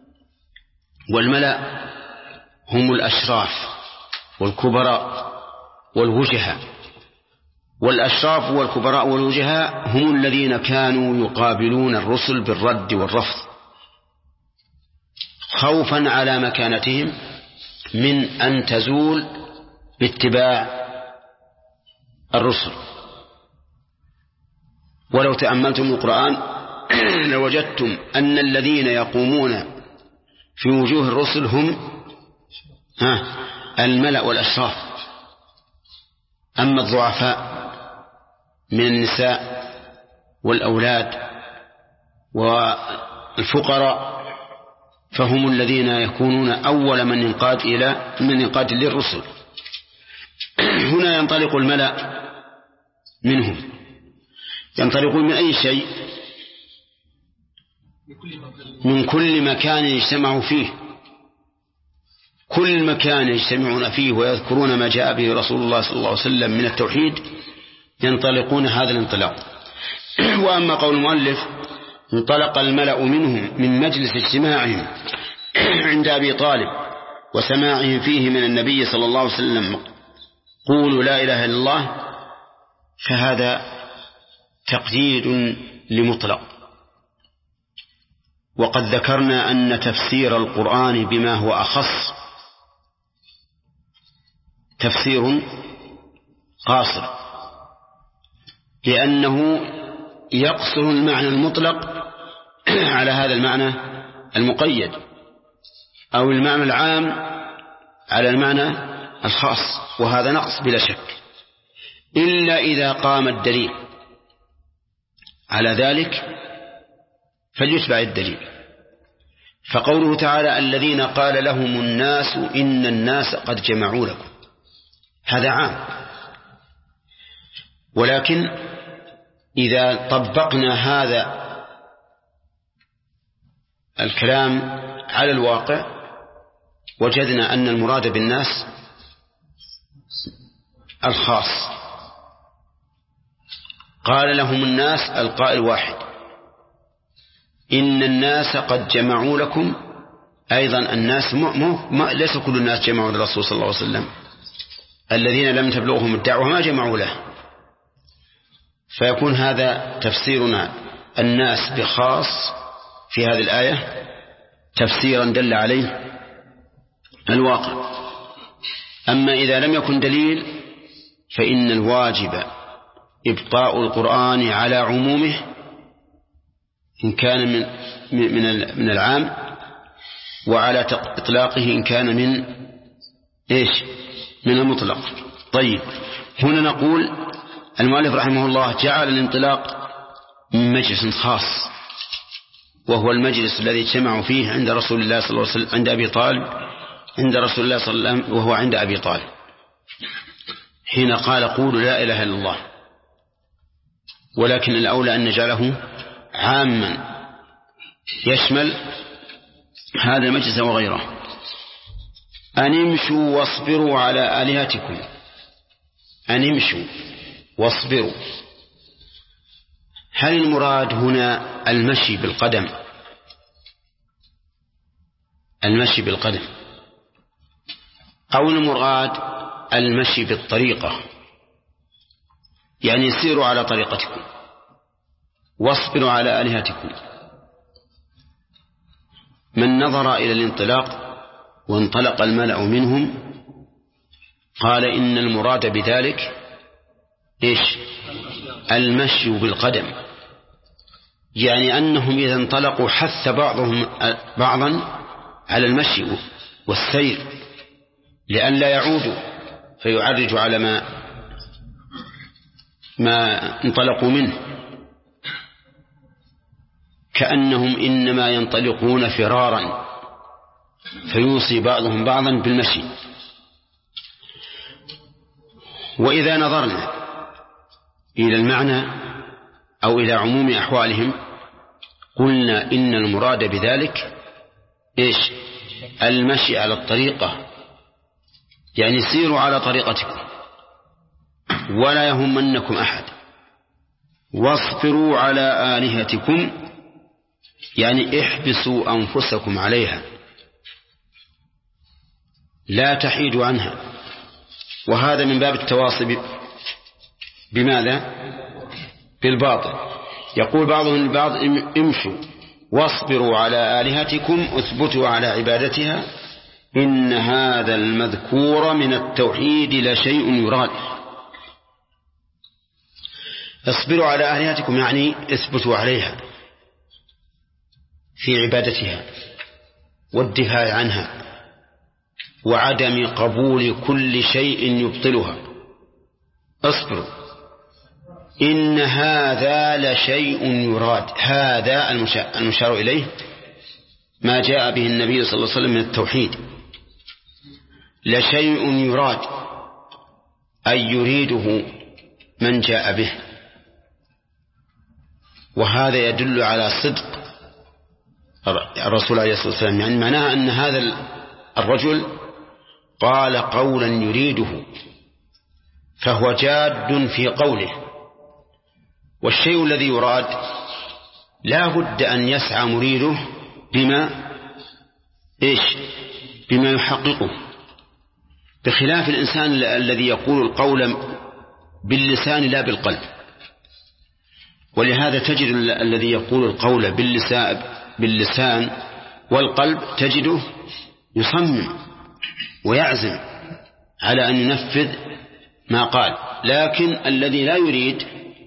والملأ هم الأشراف والكبراء والوجهاء. والأشراف والكبراء والوجهاء هم الذين كانوا يقابلون الرسل بالرد والرفض خوفا على مكانتهم من أن تزول باتباع الرسل. ولو تأملتم القرآن لوجدتم أن الذين يقومون في وجوه الرسل هم الملأ والأشراف. أما الضعفاء من النساء والأولاد والفقراء فهم الذين يكونون أول من ينقاد للرسل. هنا ينطلق الملأ منهم. ينطلقون من أي شيء؟ من كل مكان يجتمعوا فيه. كل مكان يجتمعون فيه ويذكرون ما جاء به رسول الله صلى الله عليه وسلم من التوحيد ينطلقون هذا الانطلاق. وأما قول المؤلف: انطلق الملأ منهم من مجلس اجتماعهم عند أبي طالب وسماعهم فيه من النبي صلى الله عليه وسلم قولوا لا إله إلا الله، فهذا تقييد لمطلق. وقد ذكرنا أن تفسير القرآن بما هو أخص تفسير قاصر، لأنه يقصر المعنى المطلق على هذا المعنى المقيد، أو المعنى العام على المعنى الخاص، وهذا نقص بلا شك، إلا إذا قام الدليل على ذلك فليتبع الدليل. فقوله تعالى: الذين قال لهم الناس إن الناس قد جمعوا لكم، هذا عام. ولكن إذا طبقنا هذا الكلام على الواقع وجدنا أن المراد بالناس الخاص، قال لهم الناس القائل واحد: إن الناس قد جمعوا لكم. أيضا الناس ليس كل الناس جمعوا للرسول صلى الله عليه وسلم، الذين لم تبلغهم الدعوة ما جمعوا له. فيكون هذا تفسيرنا الناس بخاص في هذه الآية تفسيرا دل عليه الواقع. أما إذا لم يكن دليل فإن الواجب إبقاء القرآن على عمومه إن كان من العام، وعلى إطلاقه إن كان من المطلق. طيب، هنا نقول المؤلف رحمه الله جعل الانطلاق من مجلس خاص، وهو المجلس الذي اجتمعوا فيه عند رسول الله صلى الله عليه وسلم عند أبي طالب، عند رسول الله صلى الله عليه وسلم وهو عند أبي طالب، حين قال قولوا لا إله إلا الله. ولكن الأولى أن نجعله عاما يشمل هذا المجلس وغيره. أن امشوا واصبروا على آلهتكم. أن امشوا واصبروا، هل المراد هنا المشي بالقدم؟ المشي بالقدم، أو المراد المشي بالطريقة؟ يعني سيروا على طريقتكم واصبروا على آلهتكم. من نظر إلى الانطلاق وانطلق الملأ منهم قال إن المراد بذلك المشي بالقدم، يعني أنهم إذا انطلقوا حث بعضهم بعضا على المشي والسير لئلا يعودوا فيعرج على ما انطلقوا منه، كأنهم إنما ينطلقون فرارا فيوصي بعضهم بعضا بالمشي. وإذا نظرنا إلى المعنى أو إلى عموم أحوالهم قلنا إن المراد بذلك المشي على الطريقة، يعني سيروا على طريقتكم ولا يهمنكم أحد. واصبروا على آلهتكم يعني احبسوا أنفسكم عليها لا تحيدوا عنها. وهذا من باب التواصي بماذا؟ بالباطل. يقول بعضهم البعض امشوا واصبروا على آلهتكم اثبتوا على عبادتها إن هذا المذكور من التوحيد لشيء يراد. اصبروا على آلهتكم يعني اثبتوا عليها في عبادتها والدفاع عنها وعدم قبول كل شيء يبطلها. اصبروا إن هذا لشيء يراد. هذا المشار إليه ما جاء به النبي صلى الله عليه وسلم من التوحيد. لشيء يراد أي يريده من جاء به، وهذا يدل على صدق الرسول عليه الصلاة والسلام، يعني معناها أن هذا الرجل قال قولا يريده فهو جاد في قوله. والشيء الذي يراد لا بد أن يسعى مريده بما يحققه، بخلاف الإنسان الذي يقول القول باللسان لا بالقلب. ولهذا تجد الذي يقول القول باللسان والقلب تجده يصمم ويعزم على أن ينفذ ما قال، لكن الذي لا يريد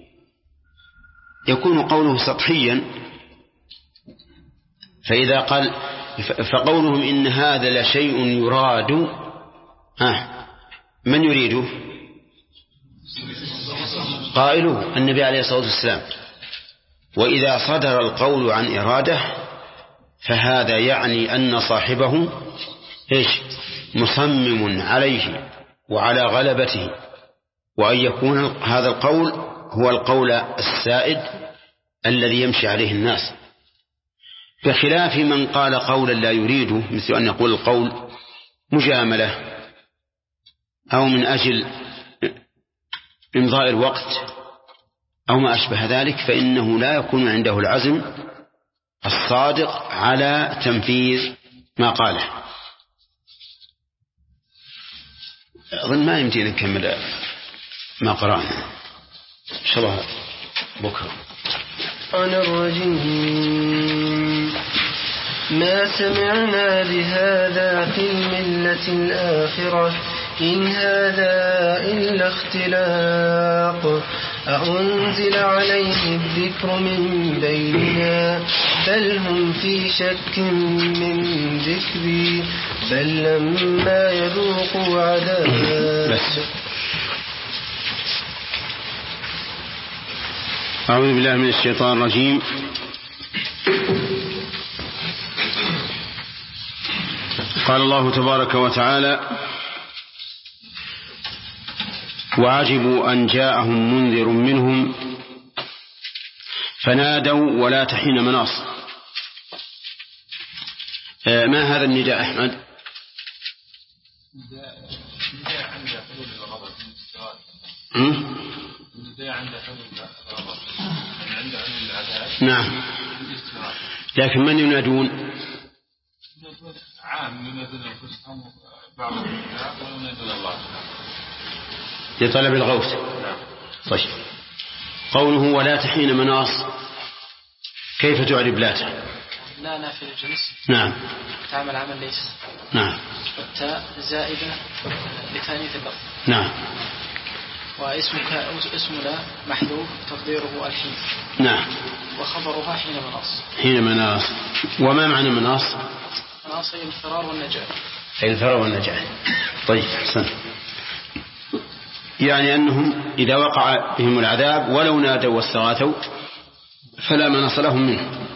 يكون قوله سطحيا. فإذا قال فقولهم إن هذا لشيء يراد، من يريده؟ قائله النبي عليه الصلاة والسلام. وإذا صدر القول عن إرادة فهذا يعني أن صاحبه مصمم عليه وعلى غلبته، وأن يكون هذا القول هو القول السائد الذي يمشي عليه الناس، بخلاف من قال قولا لا يريده، مثل أن يقول القول مجاملة أو من أجل إمضاء الوقت أو ما أشبه ذلك، فإنه لا يكون عنده العزم الصادق على تنفيذ ما قاله. أظن ما يمكن نكمل ما قرأنا إن شاء الله بكرة. عن الرجيم ما سمعنا بهذا في الملة الآخرة إن هذا إلا اختلاق أأنزل عليه الذكر من بيننا بل هم في شك من ذكري بل لما يذوقوا عذاب. أعوذ بالله من الشيطان الرجيم. قال الله تبارك وتعالى وعجبوا أن جاءهم منذر منهم فنادوا ولا حين مناص. ما هذا النداء أحمد؟ نداء عند حلول الغضب نداء عند حلول الغضب عند العذاب. نعم. لكن من ينادون؟ عام ينادون أنفسهم بعض النداء وينادون الله لطلب الغوث. طيب قوله ولا حين مناص كيف تعرب لا؟ لا نافع الجنس. نعم. تعمل عمل ليس. نعم. والتاء زائدة لتانيث اللفظ. نعم. اسم لا محذوف تقديره الحين. نعم. وخبرها حين مناص. حين مناص. وما معنى مناص؟ مناص هي الفرار والنجاة. أي الفرار والنجاة. طيب حسن. يعني أنهم إذا وقع بهم العذاب ولو نادوا واستغاثوا فلا مناص لهم منه.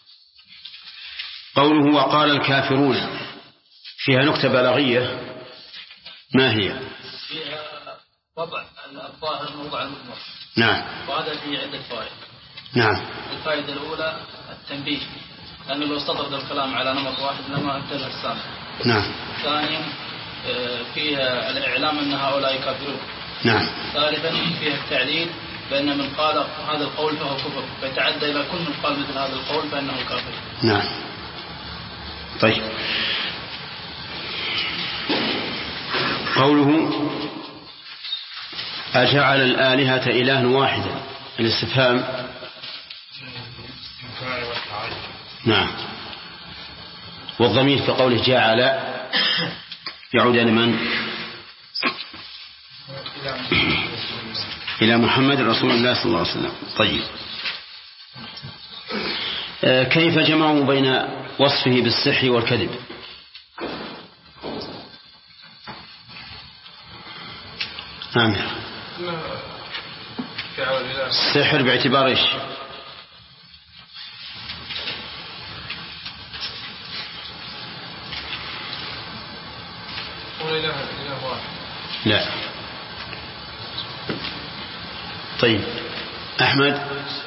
قوله وقال الكافرون فيها نكتة بلاغية ما هي؟ فيها وضع الظاهر موضع المضمر. نعم. وهذا فيه عدة فوائد. نعم. الفائدة الأولى التنبيه لأنه لو استطرد الكلام على نمط واحد لما انتبه السامع. نعم. ثانيا فيها الإعلام أن هؤلاء كافرون. نعم. ثالثا فيها التعليل بأن من قال هذا القول فهو كفر فيتعدى إلى كل من قال مثل هذا القول فإنه كافر. نعم. طيب قوله أجعل الآلهة إله واحدا الاستفهام. نعم. والضمير في قوله جعل يعود إلى من؟ إلى محمد رسول الله صلى الله عليه وسلم. طيب كيف جمعوا بين وصفه بالسحر والكذب؟ نعم. السحر باعتبار ايش؟ لا. طيب أحمد.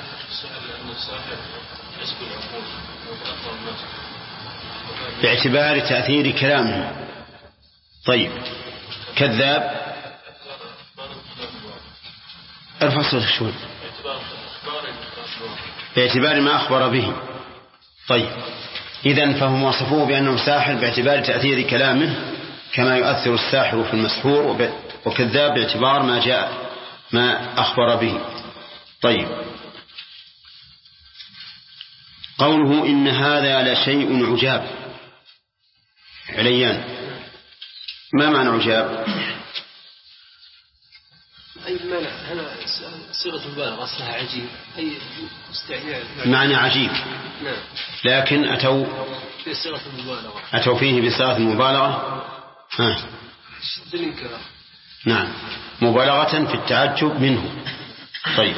باعتبار تأثير كلامه. طيب كذاب ارفع صوتك شوي. باعتبار ما أخبر به. طيب إذن فهم وصفوه بأنه ساحر باعتبار تأثير كلامه كما يؤثر الساحر في المسحور، وكذاب باعتبار ما جاء ما أخبر به. طيب قوله إن هذا لشيء عجاب عليان ما معنى عجاب؟ أي منع هنا صيغة مبالغة أصلها عجيب أي استعجال معنى عجيب. نعم. لكن أتوا في صيغة المبالغة أتوا فيه بصيغة المبالغة. شد الإنكار. نعم مبالغة في التعجب منه. طيب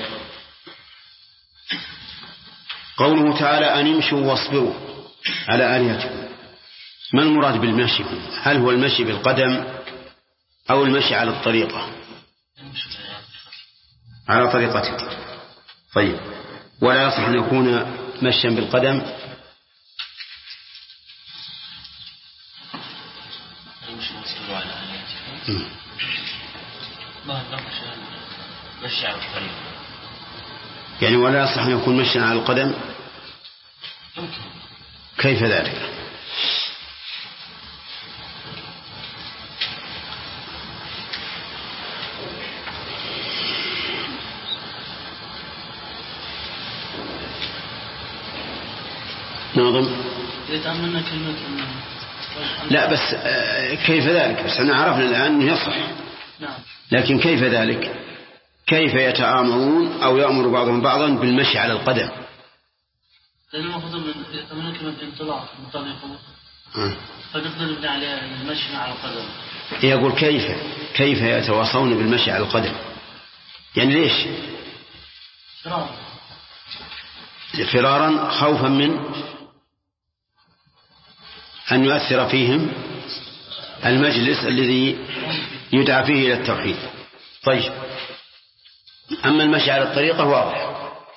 قوله تعالى أن امشوا واصبروا على آلهتكم ما المراد بالمشي؟ هل هو المشي بالقدم أو المشي على الطريقة؟ على طريقتك. طيب ولا يصح أن يكون مشيا بالقدم؟ ما نقش مشي على الطريق يعني ولا يصح أن يكون مشيا على القدم؟ كيف ذلك؟ ناظم. لا بس كيف ذلك؟ بس أنا عرفنا الآن أنه يصح، لكن كيف ذلك؟ كيف يتآمرون أو يأمر بعضهم بعضا بالمشي على القدم؟ لأن المفروض يتمنى كلمة انطلاق منطلقون، فنقدر نبني على المشي على القدم. يقول كيف يتواصون بالمشي على القدم؟ يعني ليش؟ فرارا خوفا من أن يؤثر فيهم المجلس الذي يدعى فيه إلى التوحيد. طيب، أما المشي على الطريقة واضح.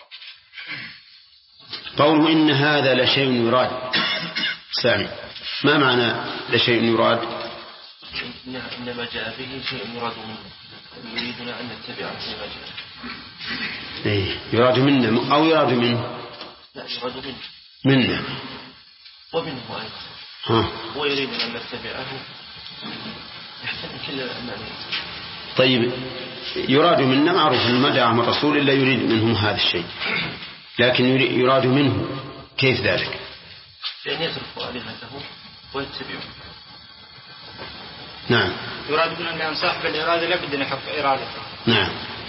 قوله إن هذا لشيء يراد. سامي، ما معنى لشيء يراد؟ إنما جاء به شيء يراد منه، يريدنا أن نتبعه فيما جاء. يراد منا أو يراد منه؟ لا، يراد منا ومنه أيضا. هو يريد أن نتبعه يحتمل كل المعنى. طيب، يراد منا معروف ما دعاهم الرسول إلا يريد منهم هذا الشيء، لكن يراد منه كيف ذلك؟ لأن يتركوا آلهته ويتبعوا. نعم، يراد من أن صاحب الإرادة لابد أن يحق إرادته. نعم،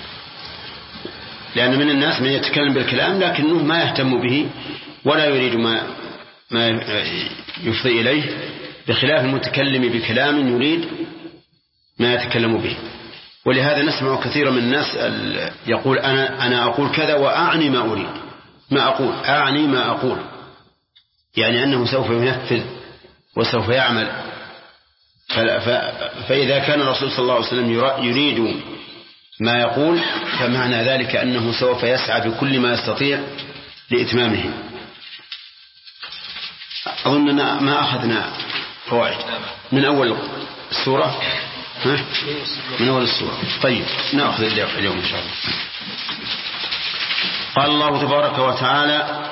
لأن من الناس من يتكلم بالكلام لكنه ما يهتم به ولا يريد ما يفضي إليه، بخلاف المتكلم بكلام يريد ما يتكلم به. ولهذا نسمع كثيرا من الناس يقول أنا أقول كذا وأعني ما أريد، ما أقول أعني ما أقول، يعني أنه سوف ينفذ وسوف يعمل. فإذا كان الرسول صلى الله عليه وسلم يريد ما يقول فمعنى ذلك أنه سوف يسعى بكل ما يستطيع لإتمامه. أظننا ما أخذنا فوائد من أول السورة، من أول السورة. طيب، نأخذ اليوم إن شاء الله. قال الله تبارك وتعالى: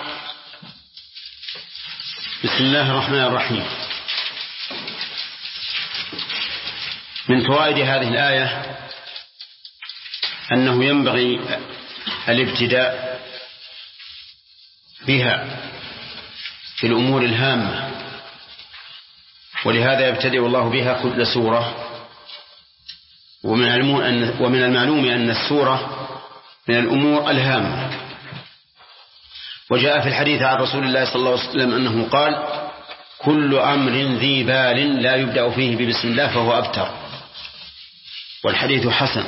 بسم الله الرحمن الرحيم. من فوائد هذه الآية أنه ينبغي الابتداء بها في الأمور الهامة، ولهذا يبتدئ الله بها كل سورة. ومن المعلوم أن السورة من الأمور الهامة. وجاء في الحديث عن رسول الله صلى الله عليه وسلم أنه قال: كل أمر ذي بال لا يبدأ فيه ببسم الله فهو أبتر. والحديث حسن.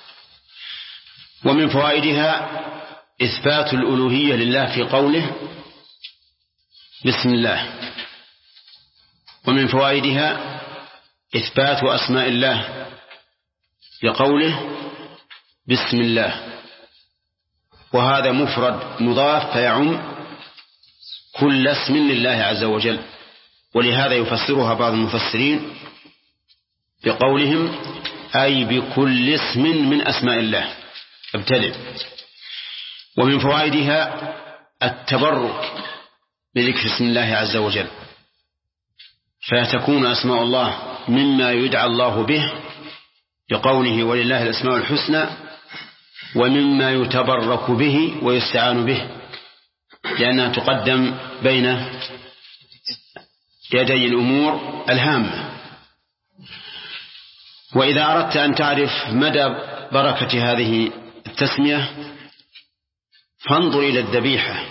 ومن فوائدها إثبات الألوهية لله في قوله بسم الله. ومن فوائدها إثبات أسماء الله لقوله بسم الله، وهذا مفرد مضاف فيعم كل اسم لله عز وجل. ولهذا يفسرها بعض المفسرين بقولهم أي بكل اسم من أسماء الله ابتدئ. ومن فوائدها التبرك بذكر اسم الله عز وجل، فتكون أسماء الله مما يدعى الله به بقوله ولله الأسماء الحسنى، ومما يتبرك به ويستعان به، لأنها تقدم بين يدي الأمور الهامة. وإذا أردت أن تعرف مدى بركة هذه التسمية فانظر إلى الذبيحة،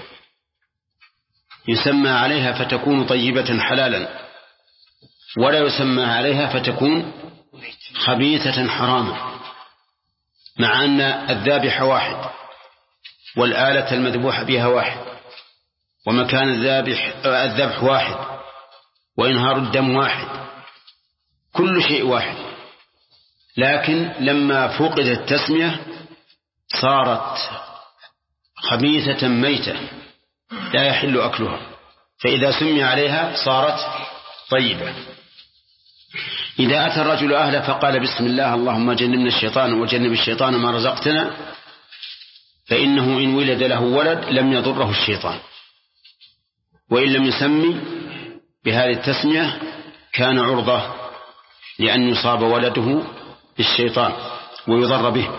يسمى عليها فتكون طيبة حلالا، ولا يسمى عليها فتكون خبيثة حراما، مع أن الذابح واحد والآلة المذبوح بها واحد ومكان الذبح واحد وإنهار الدم واحد، كل شيء واحد. لكن لما فقدت التسمية صارت خبيثة ميتة لا يحل أكلها، فإذا سمي عليها صارت طيبة. إذا أتى الرجل أهله فقال بسم الله اللهم جنبنا الشيطان وجنب الشيطان ما رزقتنا، فإنه إن ولد له ولد لم يضره الشيطان، وإن لم يسمي بهذه التسمية كان عرضة لأن يصاب ولده بالشيطان ويضر به.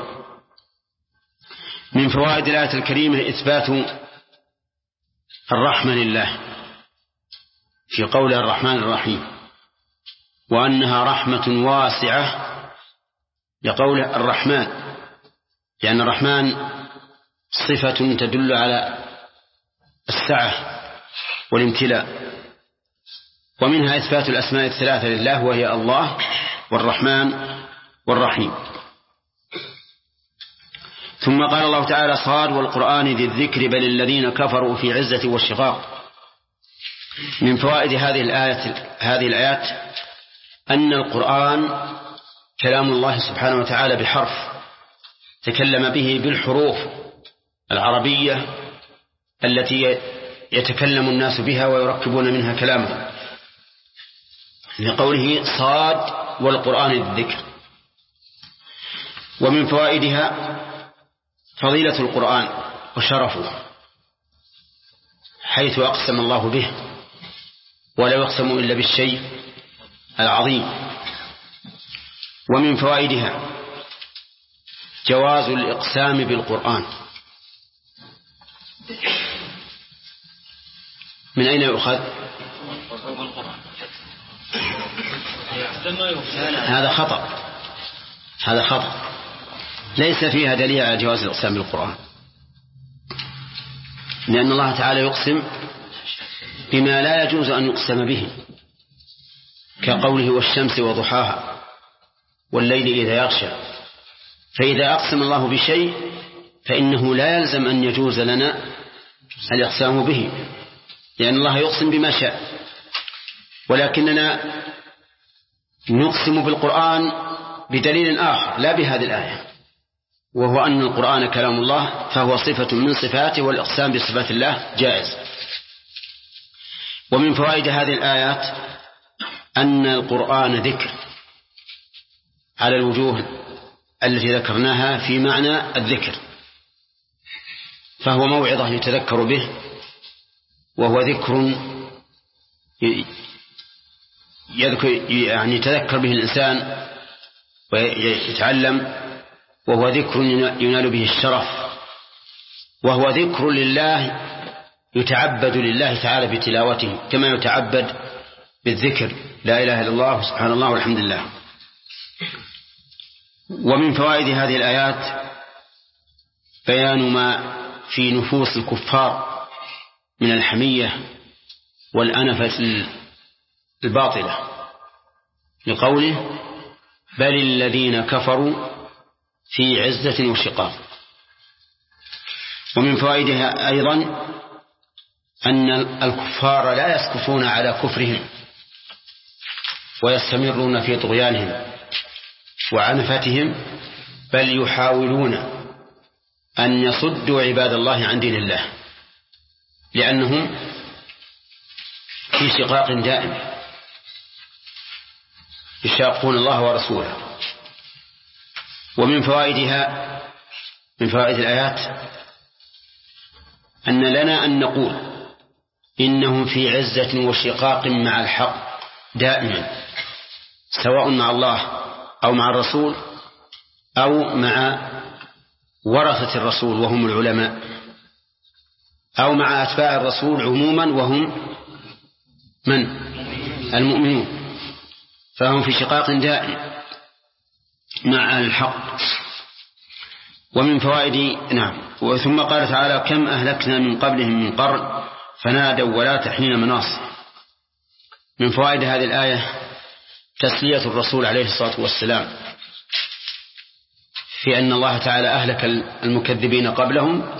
من فوائد الآية الكريمة إثبات الرحمة لله في قول الرحمن الرحيم، وأنها رحمة واسعة لقول الرحمن، لأن الرحمن صفة تدل على السعة والامتلاء. ومنها إثبات الأسماء الثلاثة لله، وهي الله والرحمن والرحيم. ثم قال الله تعالى: صاد والقرآن ذي الذكر بل الذين كفروا في عزة والشقاق. من فوائد هذه الآيات أن القرآن كلام الله سبحانه وتعالى بحرف تكلم به بالحروف العربية التي يتكلم الناس بها ويركبون منها كلامهم، لقوله صاد والقرآن ذي الذكر. ومن فوائدها فضيلة القرآن وشرفه، حيث أقسم الله به ولا يقسم إلا بالشيء العظيم. ومن فوائدها جواز الإقسام بالقرآن. من أين يؤخذ؟ هذا خطأ ليس فيها دليل على جواز الإقسام بالقرآن، لأن الله تعالى يقسم بما لا يجوز أن يقسم به، كقوله والشمس وضحاها والليل إذا يغشى. فإذا أقسم الله بشيء فإنه لا يلزم أن يجوز لنا الإقسام به، لأن الله يقسم بما شاء. ولكننا نقسم بالقرآن بدليل آخر لا بهذه الآية، وهو أن القرآن كلام الله، فهو صفة من صفاته، والإقسام بصفات الله جائز. ومن فوائد هذه الآيات أن القرآن ذكر على الوجوه التي ذكرناها في معنى الذكر، فهو موعظة يتذكر به، وهو ذكر يعني يتذكر به الإنسان ويتعلم، وهو ذكر ينال به الشرف، وهو ذكر لله يتعبد لله تعالى بتلاوته كما يتعبد بالذكر لا إله إلا الله سبحان الله والحمد لله. ومن فوائد هذه الآيات بيان ما في نفوس الكفار من الحمية والأنفة الباطلة، لقوله بل الذين كفروا في عزة وشقاق. ومن فوائدها أيضا أن الكفار لا يسكتون على كفرهم ويستمرون في طغيانهم وعنفتهم، بل يحاولون أن يصدوا عباد الله عن دين الله، لأنهم في شقاق دائم يشاقون الله ورسوله. ومن فوائدها من فوائد الآيات أن لنا أن نقول إنهم في عزة وشقاق مع الحق دائما، سواء مع الله أو مع الرسول أو مع ورثة الرسول وهم العلماء، أو مع أتباع الرسول عموما وهم من؟ المؤمنون، فهم في شقاق دائم مع الحق. ومن فوائد ثم قال تعالى كم أهلكنا من قبلهم من قرن فنادوا ولا حين مناص. من فوائد هذه الآية تسلية الرسول عليه الصلاة والسلام في أن الله تعالى أهلك المكذبين قبلهم،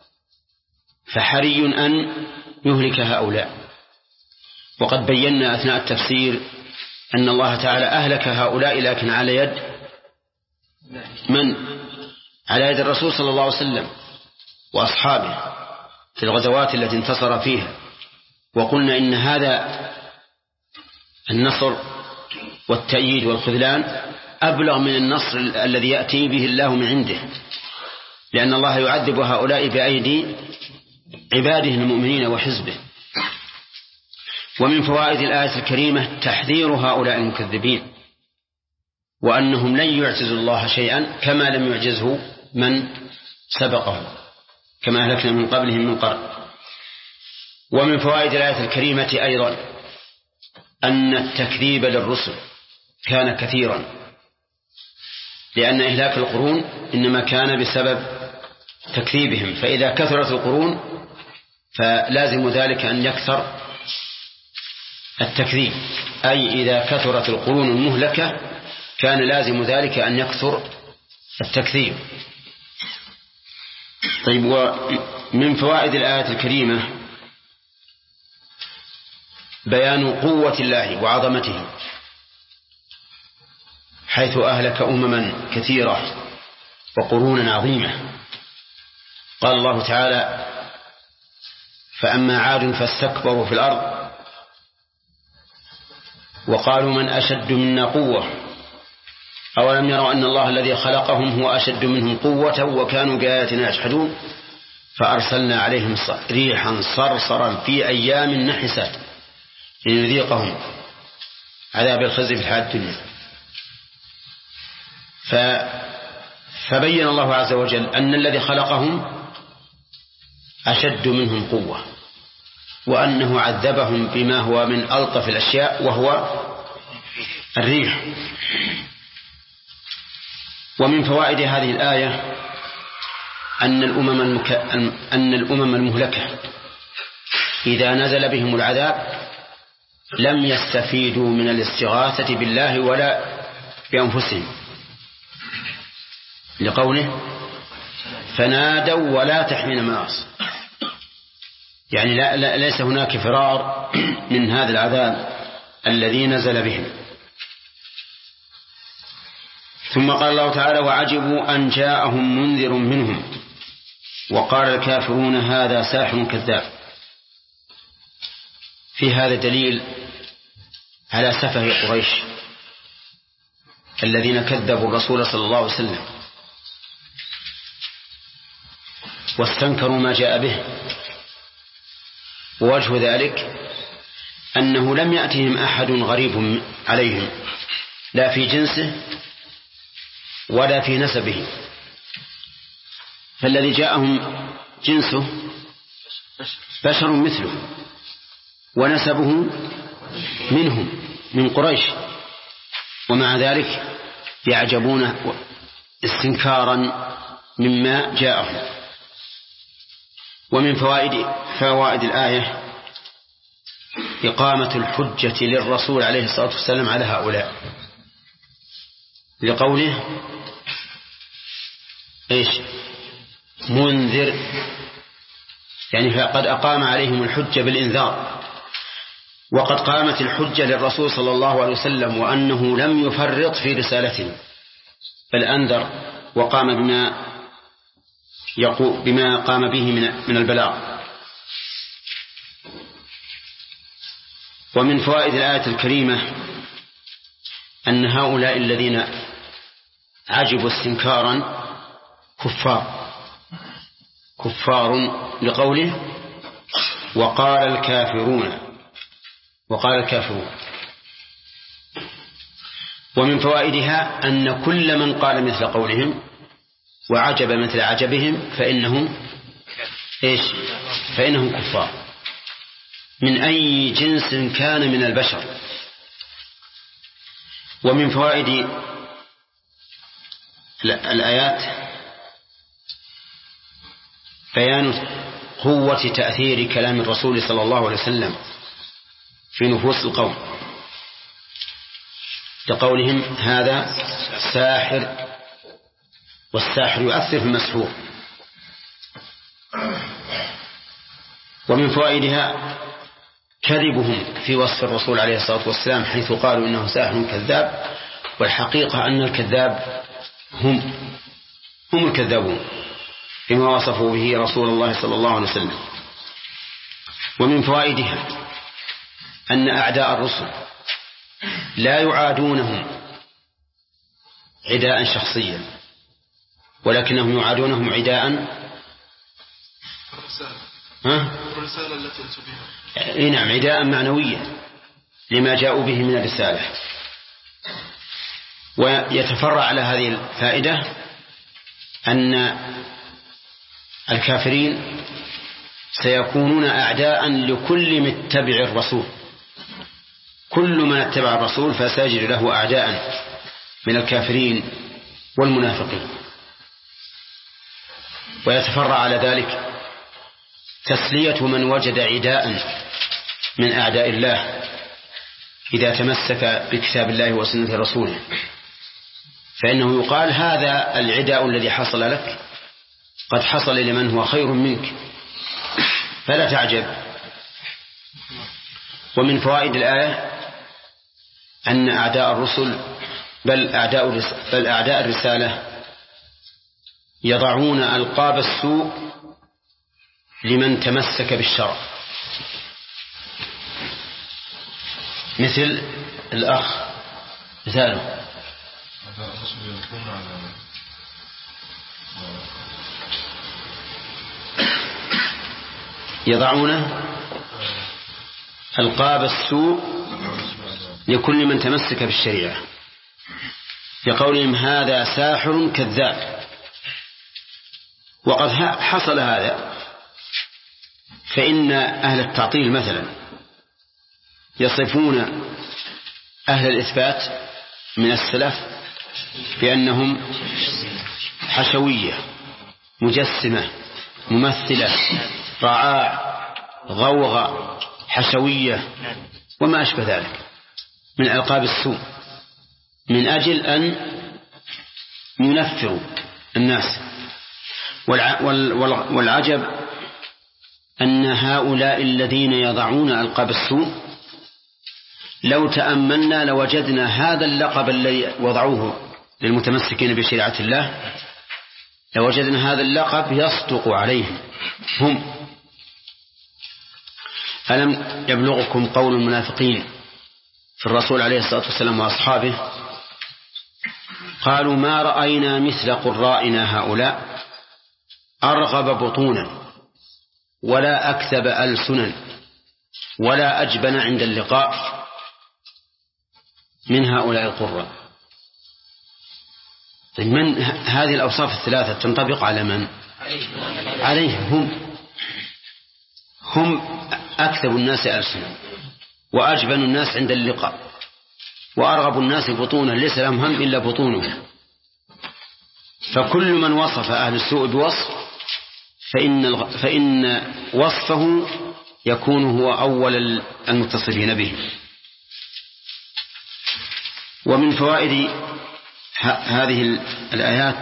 فحري أن يهلك هؤلاء. وقد بينا أثناء التفسير أن الله تعالى أهلك هؤلاء لكن على يد من؟ على يد الرسول صلى الله عليه وسلم وأصحابه في الغزوات التي انتصر فيها. وقلنا إن هذا النصر والتأييد والخذلان أبلغ من النصر الذي يأتي به الله من عنده، لأن الله يعذب هؤلاء بأيدي عباده المؤمنين وحزبه. ومن فوائد الآية الكريمة تحذير هؤلاء المكذبين، وأنهم لن يعجزوا الله شيئا كما لم يعجزه من سبقهم، كما أهلكنا من قبلهم من قرن. ومن فوائد الآية الكريمة أيضا أن التكذيب للرسل كان كثيرا، لأن إهلاك القرون إنما كان بسبب تكذيبهم، فإذا كثرت القرون فلازم ذلك أن يكثر التكذيب، أي إذا كثرت القرون المهلكة كان لازم ذلك أن يكثر التكذيب. طيب، ومن فوائد الآية الكريمة بيان قوة الله وعظمته، حيث أهلك أمما كثيرة وقرونا عظيمة. قال الله تعالى: فأما عاد فاستكبروا في الأرض وقالوا من أشد منا قوة أولم يروا أن الله الذي خلقهم هو أشد منهم قوة وكانوا بآياتنا يجحدون فأرسلنا عليهم ريحا صرصرا في أيام نحسات لنذيقهم عذاب الخزي في الحياة الدنيا. فبين الله عز وجل أن الذي خلقهم أشد منهم قوة، وأنه عذبهم بما هو من ألطف الأشياء وهو الريح. ومن فوائد هذه الآية أن الأمم المهلكة إذا نزل بهم العذاب لم يستفيدوا من الاستغاثة بالله ولا بأنفسهم، لقوله: فنادوا ولا تحمين مناص، يعني ليس هناك فرار من هذا العذاب الذي نزل بهم. ثم قال الله تعالى: وعجبوا أن جاءهم منذر منهم وقال الكافرون هذا ساحر كذاب. في هذا دليل على سفه قريش الذين كذبوا الرسول صلى الله عليه وسلم واستنكروا ما جاء به. ووجه ذلك أنه لم يأتهم أحد غريب عليهم لا في جنسه ولا في نسبه، فالذي جاءهم جنسه بشر مثله ونسبه منهم من قريش، ومع ذلك يعجبون استنكارا مما جاءهم. ومن فوائد الآية إقامة الحجة للرسول عليه الصلاة والسلام على هؤلاء، لقوله: إيش؟ منذر، يعني فقد أقام عليهم الحجة بالإنذار، وقد قامت الحجة للرسول صلى الله عليه وسلم وأنه لم يفرط في رسالته بل أنذر وقام بما قام به من البلاغ. ومن فوائد الآية الكريمة أن هؤلاء الذين عجبوا استنكارا كفار لقوله: وقال الكافرون. ومن فوائدها أن كل من قال مثل قولهم وعجب مثل عجبهم فإنهم كفار من أي جنس كان من البشر. ومن فوائد الآيات بيان قوة تأثير كلام الرسول صلى الله عليه وسلم في نفوس القوم، لقولهم: هذا ساحر، والساحر يؤثر في المسحور. ومن فوائدها كذبهم في وصف الرسول عليه الصلاة والسلام حيث قالوا إنه ساحر كذاب، والحقيقة أن الكذاب هم الكذابون بما وصفوا به رسول الله صلى الله عليه وسلم. ومن فوائدها أن أعداء الرسل لا يعادونهم عداء شخصيا، ولكنهم يعادونهم عداء الرسالة التي أتوا بها. نعم، عداء معنويا لما جاءوا به من الرسالة. ويتفرع على هذه الفائدة أن الكافرين سيكونون أعداء لكل متبع الرسول. كل من اتبع الرسول فسيجد له أعداء من الكافرين والمنافقين. ويتفرع على ذلك تسلية من وجد عداء من أعداء الله إذا تمسك بكتاب الله وسنة رسوله، فإنه يقال هذا العداء الذي حصل لك قد حصل لمن هو خير منك، فلا تعجب. ومن فوائد الآية أن أعداء الرسل بل أعداء الرسالة يضعون ألقاب السوء لمن تمسك بالشرع، مثل الأخ مثاله يضعون ألقاب السوء لكل من تمسك بالشريعة بقولهم هذا ساحر كذاب. وقد حصل هذا، فإن أهل التعطيل مثلا يصفون أهل الإثبات من السلف بأنهم حشوية مجسمة ممثلة رعاع غوغة حشوية وما أشبه ذلك من ألقاب السوء، من أجل أن ينفروا الناس. والعجب أن هؤلاء الذين يضعون ألقاب السوء لو تأملنا لوجدنا هذا اللقب الذي وضعوه للمتمسكين بشريعة الله، لوجدنا هذا اللقب يصدق عليهم هم. ألم يبلغكم قول المنافقين في الرسول عليه الصلاة والسلام وأصحابه؟ قالوا ما رأينا مثل قرائنا هؤلاء أرغب بطونا ولا أكذب ألسنا ولا أجبن عند اللقاء من هؤلاء القراء. من هذه الأوصاف الثلاثة تنطبق على من؟ عليهم هم أكذب الناس ألسنا وأجبن الناس عند اللقاء وأرغب الناس بطونا ليس لهم هم إلا بطونهم. فكل من وصف أهل السوء بوصف فإن وصفه يكون هو أول المتصفين به. ومن فوائد هذه الآيات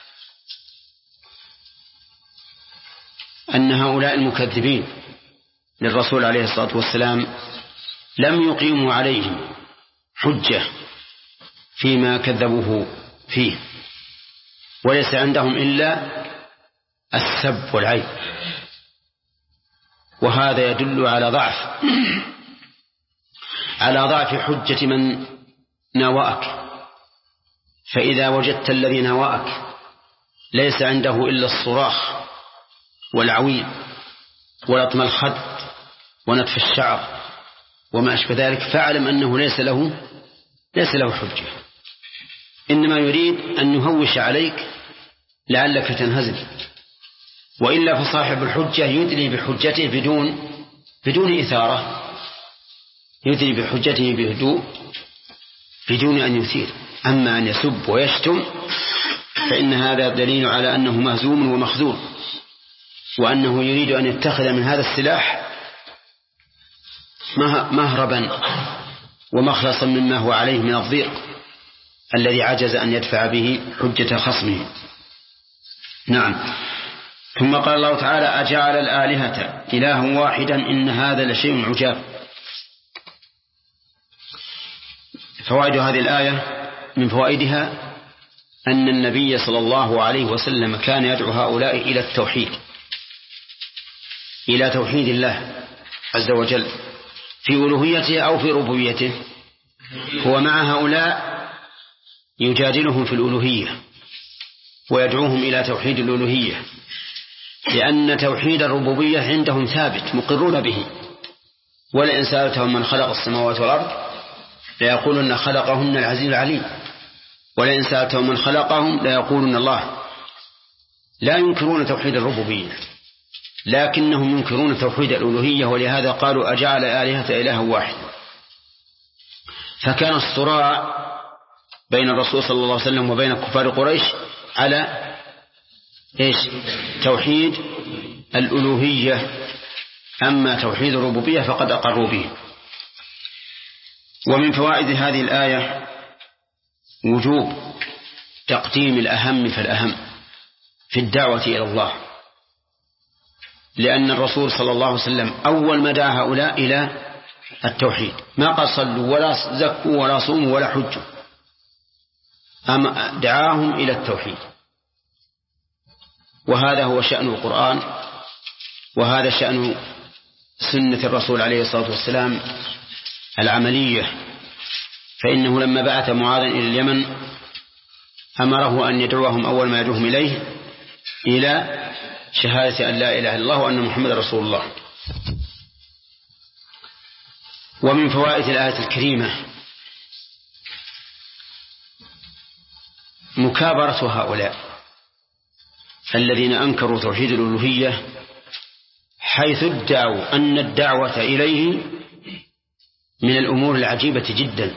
أن هؤلاء المكذبين للرسول عليه الصلاة والسلام لم يقيموا عليهم حجة فيما كذبوه فيه، وليس عندهم إلا السب والعيب، وهذا يدل على ضعف حجة من ناوأك. فإذا وجدت الذي ناوأك ليس عنده إلا الصراخ والعويل ولطم الخد ونتف الشعر وما أشبه ذلك، فاعلم أنه ليس له حجة، إنما يريد أن يهوش عليك لعلك تنهزم. وإلا فصاحب الحجة يدلي بحجته بدون إثارة، يدلي بحجته بهدوء بدون أن يثير. أما أن يسب ويشتم فإن هذا دليل على أنه مهزوم ومخذول، وأنه يريد أن يتخذ من هذا السلاح مهربا ومخلصا مما هو عليه من الضيق الذي عجز أن يدفع به حجة خصمه. نعم. ثم قال الله تعالى أجعل الآلهة إله واحدا إن هذا لشيء عجاب. فوائد هذه الآية من فوائدها أن النبي صلى الله عليه وسلم كان يدعو هؤلاء إلى التوحيد، إلى توحيد الله عز وجل في ألوهيته أو في ربوبيته. هو مع هؤلاء يجادلهم في الألوهية ويدعوهم إلى توحيد الألوهية، لأن توحيد الربوبية عندهم ثابت مقرون به. ولئن سألتهم من خلق السماوات والأرض ليقولن خلقهن العزيز العليم، ولئن سألتهم من خلقهم ليقولن الله. لا ينكرون توحيد الربوبية لكنهم ينكرون توحيد الألوهية، ولهذا قالوا أجعل آلهة إلها واحد. فكان الصراع بين الرسول صلى الله عليه وسلم وبين كفار قريش على توحيد الألوهية، أما توحيد الربوبية فقد أقروا به. ومن فوائد هذه الآية وجوب تقديم الأهم فالأهم في الدعوة إلى الله، لأن الرسول صلى الله عليه وسلم أول ما دعا هؤلاء إلى التوحيد، ما قال صلوا ولا زكوا ولا صوموا ولا حجوا، أما دعاهم إلى التوحيد. وهذا هو شأن القرآن، وهذا شأن سنة الرسول عليه الصلاة والسلام العملية. فإنه لما بعث معاذا إلى اليمن أمره أن يدعوهم أول ما يدعوهم إليه إلى شهادة أن لا إله إلا الله وأن محمد رسول الله. ومن فوائد الآية الكريمة مكابرة هؤلاء الذين أنكروا توحيد الألوهية، حيث ادعوا أن الدعوة إليه من الأمور العجيبة جدا،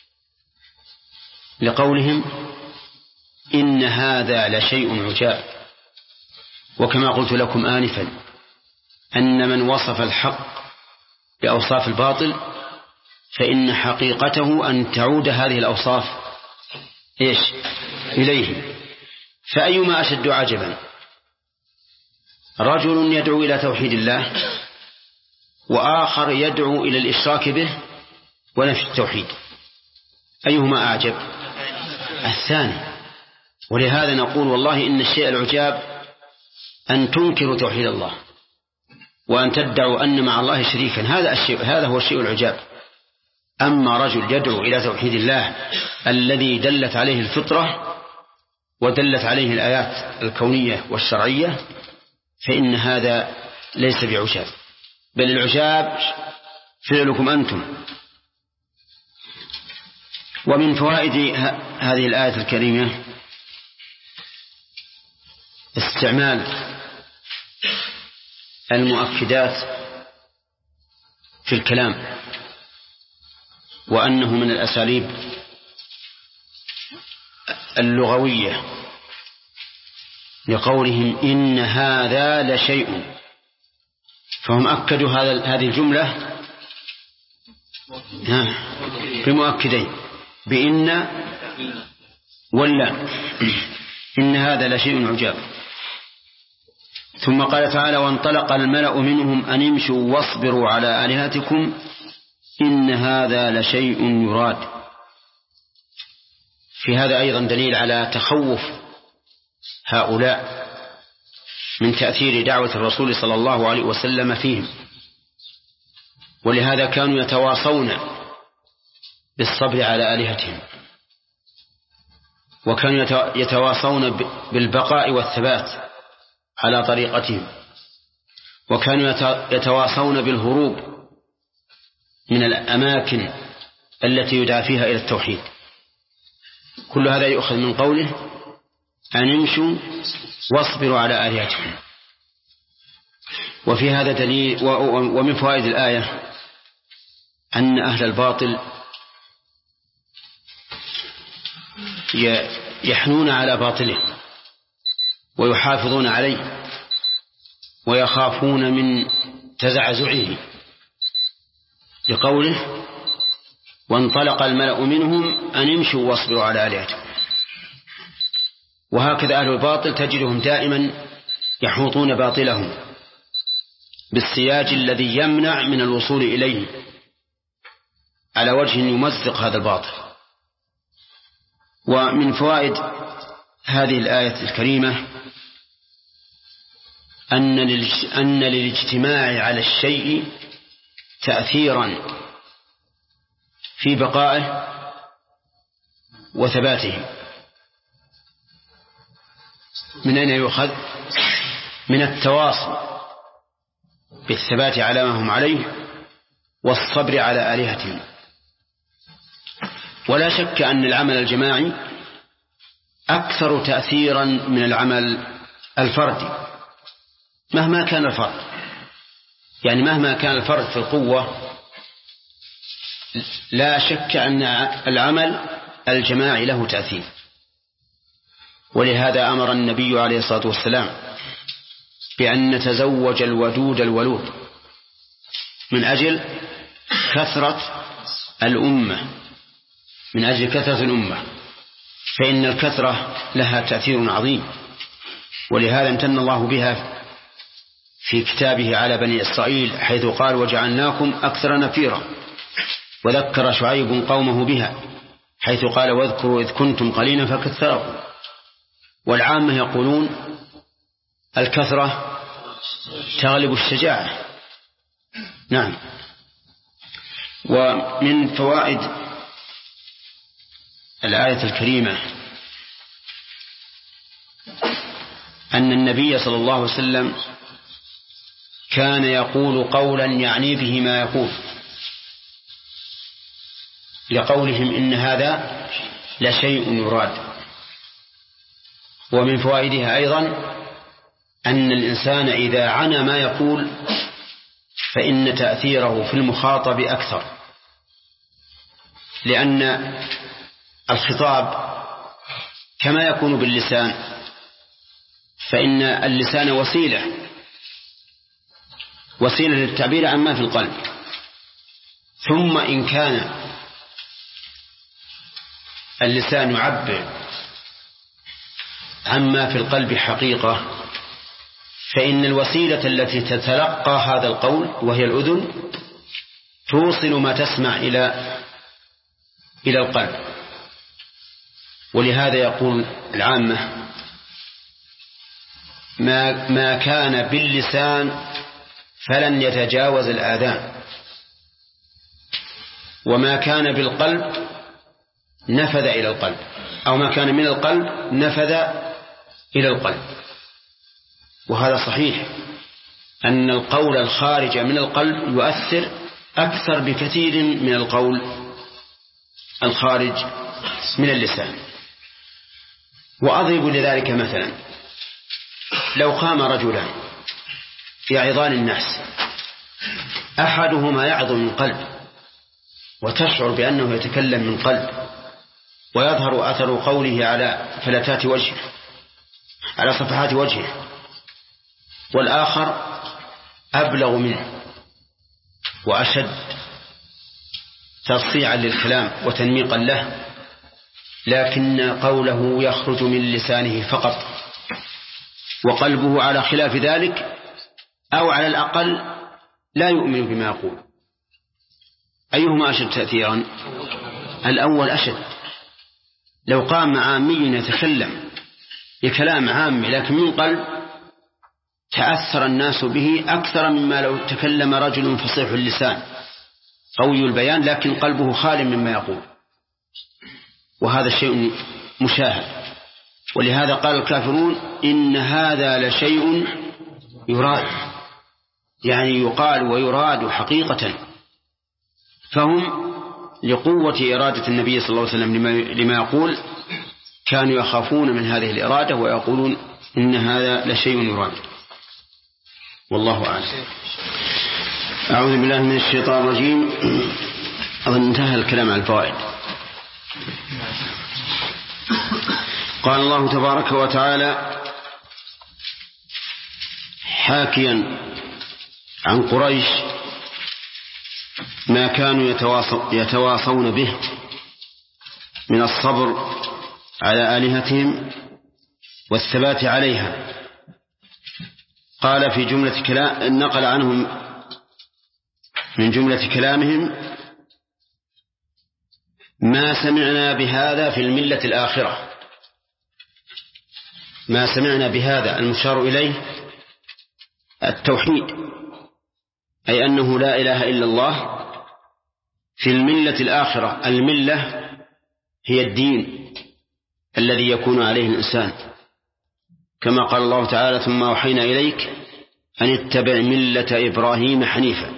لقولهم إن هذا لشيء عجاب. وكما قلت لكم آنفا أن من وصف الحق بأوصاف الباطل فإن حقيقته أن تعود هذه الأوصاف إليه. فأيما أشد عجبا، رجل يدعو إلى توحيد الله وآخر يدعو إلى الإشراك به ونفي التوحيد، أيهما أعجب؟ الثاني. ولهذا نقول والله إن الشيء العجاب أن تنكروا توحيد الله وأن تدعوا أن مع الله شريكا، هذا هو الشيء العجاب. أما رجل يدعو إلى توحيد الله الذي دلت عليه الفطرة ودلت عليه الآيات الكونية والشرعية فإن هذا ليس بعجاب، بل العجاب فعلكم أنتم. ومن فوائد هذه الآية الكريمة استعمال المؤكدات في الكلام، وأنه من الأساليب اللغوية، لقولهم إن هذا لشيء، فهم أكدوا هذه الجملة بمؤكدين بإن ولا، إن هذا لشيء عجاب. ثم قال تعالى وانطلق الملأ منهم أن امشوا واصبروا على آلهتكم إن هذا لشيء يراد. في هذا أيضا دليل على تخوف هؤلاء من تأثير دعوة الرسول صلى الله عليه وسلم فيهم، ولهذا كانوا يتواصون بالصبر على آلهتهم، وكانوا يتواصون بالبقاء والثبات على طريقتهم، وكانوا يتواصون بالهروب من الأماكن التي يدعى فيها إلى التوحيد. كل هذا يؤخذ من قوله أن امشوا واصبروا على آلهتكم. وفي هذا دليل. ومن فوائد الآية أن أهل الباطل يحنون على باطله ويحافظون عليه ويخافون من تزعزعه، لقوله وانطلق الملأ منهم أن امشوا واصبروا على آلهتكم. وهكذا أهل الباطل تجدهم دائما يحوطون باطلهم بالسياج الذي يمنع من الوصول إليه على وجه يمزق هذا الباطل. ومن فوائد هذه الآية الكريمة أن للاجتماع على الشيء تأثيرا في بقائه وثباته. من أين يؤخذ؟ من التواصي بالثبات على ما هم عليه والصبر على آلهتهم. ولا شك أن العمل الجماعي أكثر تأثيرا من العمل الفردي مهما كان الفرد، يعني مهما كان الفرد في القوة لا شك أن العمل الجماعي له تأثير. ولهذا أمر النبي عليه الصلاة والسلام بأن نتزوج الودود الولود من أجل كثرة الأمة، من أجل كثرة الأمة، فإن الكثرة لها تأثير عظيم. ولهذا امتن الله بها في كتابه على بني إسرائيل حيث قال وجعلناكم أكثر نفيرا، وذكر شعيب قومه بها حيث قال واذكروا إذ كنتم قليلا فكثركم. والعامة يقولون الكثرة تغلب الشجاعة. نعم. ومن فوائد الآية الكريمة أن النبي صلى الله عليه وسلم كان يقول قولا يعني به ما يقول، لقولهم إن هذا لشيء يراد. ومن فوائدها أيضا أن الإنسان إذا عنى ما يقول فإن تأثيره في المخاطب أكثر، لأن الخطاب كما يكون باللسان فإن اللسان وسيلة للتعبير عن ما في القلب، ثم إن كان اللسان يعبر عما في القلب حقيقة فإن الوسيلة التي تتلقى هذا القول وهي الأذن توصل ما تسمع إلى القلب. ولهذا يقول العامة ما كان باللسان فلن يتجاوز الآذان، وما كان بالقلب نفذ إلى القلب، أو ما كان من القلب نفذ إلى القلب. وهذا صحيح أن القول الخارج من القلب يؤثر أكثر بكثير من القول الخارج من اللسان. وأضرب لذلك مثلا، لو قام رجلان يعظان الناس، أحدهما يعظ من قلب وتشعر بأنه يتكلم من قلب ويظهر أثر قوله على فلتات وجهه، على صفحات وجهه، والآخر أبلغ منه وأشد تصيعا للكلام وتنميقا له، لكن قوله يخرج من لسانه فقط وقلبه على خلاف ذلك، أو على الأقل لا يؤمن بما يقول. أيهما أشد تأثيرا؟ الأول أشد. لو قام عامي يتكلم بكلام عامي لكن من قلب تأثر الناس به أكثر مما لو تكلم رجل فصيح اللسان قوي البيان لكن قلبه خال مما يقول، وهذا شيء مشاهد. ولهذا قال الكافرون إن هذا لشيء يراد، يعني يقال ويراد حقيقة. فهم لقوة إرادة النبي صلى الله عليه وسلم لما يقول كانوا يخافون من هذه الإرادة ويقولون إن هذا لشيء يراد. والله أعلم. أعوذ بالله من الشيطان الرجيم. أظن انتهى الكلام عن الفوائد. قال الله تبارك وتعالى حاكيا عن قريش ما كانوا يتواصون به من الصبر على آلهتهم والثبات عليها. قال في جملة كلام نقل عنهم من جملة كلامهم ما سمعنا بهذا في الملة الآخرة. ما سمعنا بهذا المشار إليه التوحيد، أي أنه لا إله إلا الله في الملة الآخرة. الملة هي الدين الذي يكون عليه الإنسان، كما قال الله تعالى ثم أوحينا إليك أن اتبع ملة إبراهيم حنيفا.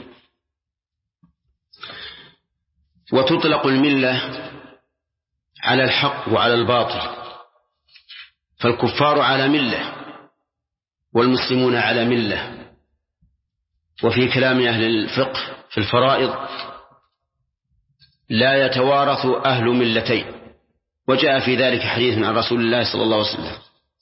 وتطلق الملة على الحق وعلى الباطل، فالكفار على ملة والمسلمون على ملة. وفي كلام أهل الفقه في الفرائض لا يتوارث أهل ملتين، وجاء في ذلك حديث عن رسول الله صلى الله عليه وسلم.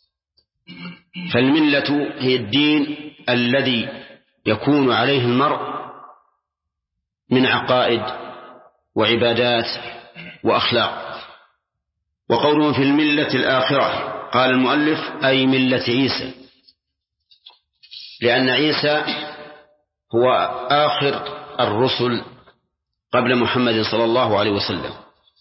فالملة هي الدين الذي يكون عليه المرء من عقائد وعبادات وأخلاق. وقوله في الملة الآخرة قال المؤلف أي ملة عيسى، لأن عيسى هو آخر الرسل قبل محمد صلى الله عليه وسلم،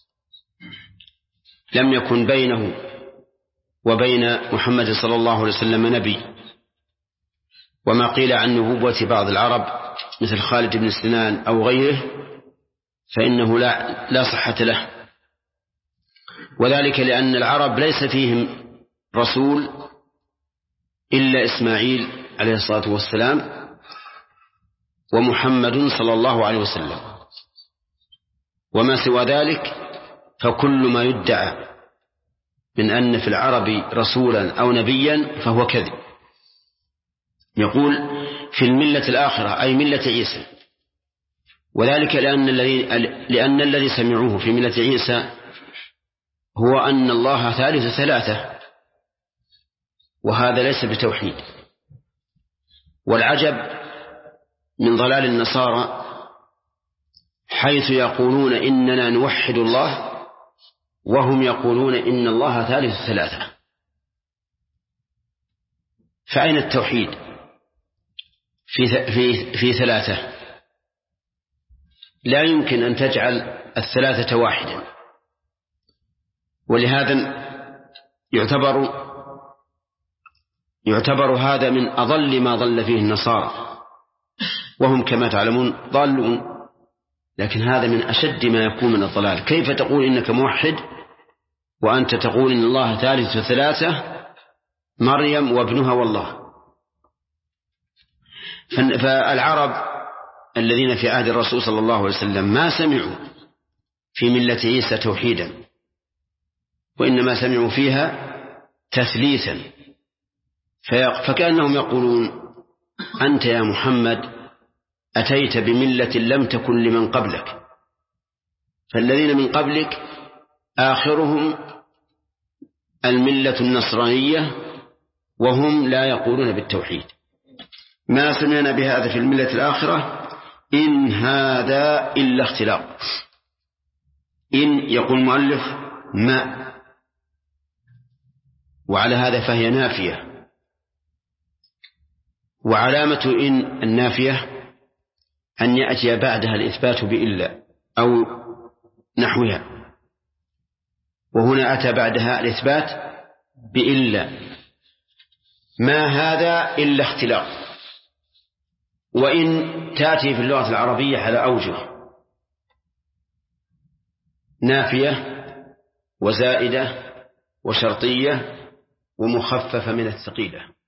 لم يكن بينه وبين محمد صلى الله عليه وسلم نبي. وما قيل عن نبوة بعض العرب مثل خالد بن سنان أو غيره فإنه لا صحة له، وذلك لأن العرب ليس فيهم رسول إلا إسماعيل عليه الصلاة والسلام ومحمد صلى الله عليه وسلم، وما سوى ذلك فكل ما يدعى من أن في العرب رسولا أو نبيا فهو كذب. يقول في الملة الآخرة أي ملة عيسى، وذلك لأن الذي سمعوه في ملة عيسى هو أن الله ثالث ثلاثة، وهذا ليس بتوحيد. والعجب من ضلال النصارى حيث يقولون إننا نوحد الله وهم يقولون إن الله ثالث ثلاثة، فأين التوحيد في ثلاثة؟ لا يمكن أن تجعل الثلاثة واحدا. ولهذا يعتبر هذا من أضل ما ضل فيه النصارى، وهم كما تعلمون ضالون، لكن هذا من أشد ما يكون من الضلال. كيف تقول إنك موحد وأنت تقول إن الله ثالث ثلاثة، مريم وابنها والله؟ فالعرب الذين في عهد الرسول صلى الله عليه وسلم ما سمعوا في ملة عيسى توحيدا، وإنما سمعوا فيها تثليثا، فكأنهم يقولون أنت يا محمد أتيت بملة لم تكن لمن قبلك، فالذين من قبلك آخرهم الملة النصرانية وهم لا يقولون بالتوحيد. ما سمعنا بهذا في الملة الآخرة إن هذا إلا اختلاق. إن يقول المؤلف ما، وعلى هذا فهي نافية، وعلامة إن النافية أن يأتي بعدها الإثبات بإلا أو نحوها، وهنا أتى بعدها الإثبات بإلا. ما هذا إلا اختلاق. وإن تأتي في اللغة العربية على أوجه: نافية وزائدة وشرطية ومخففة من الثقيلة.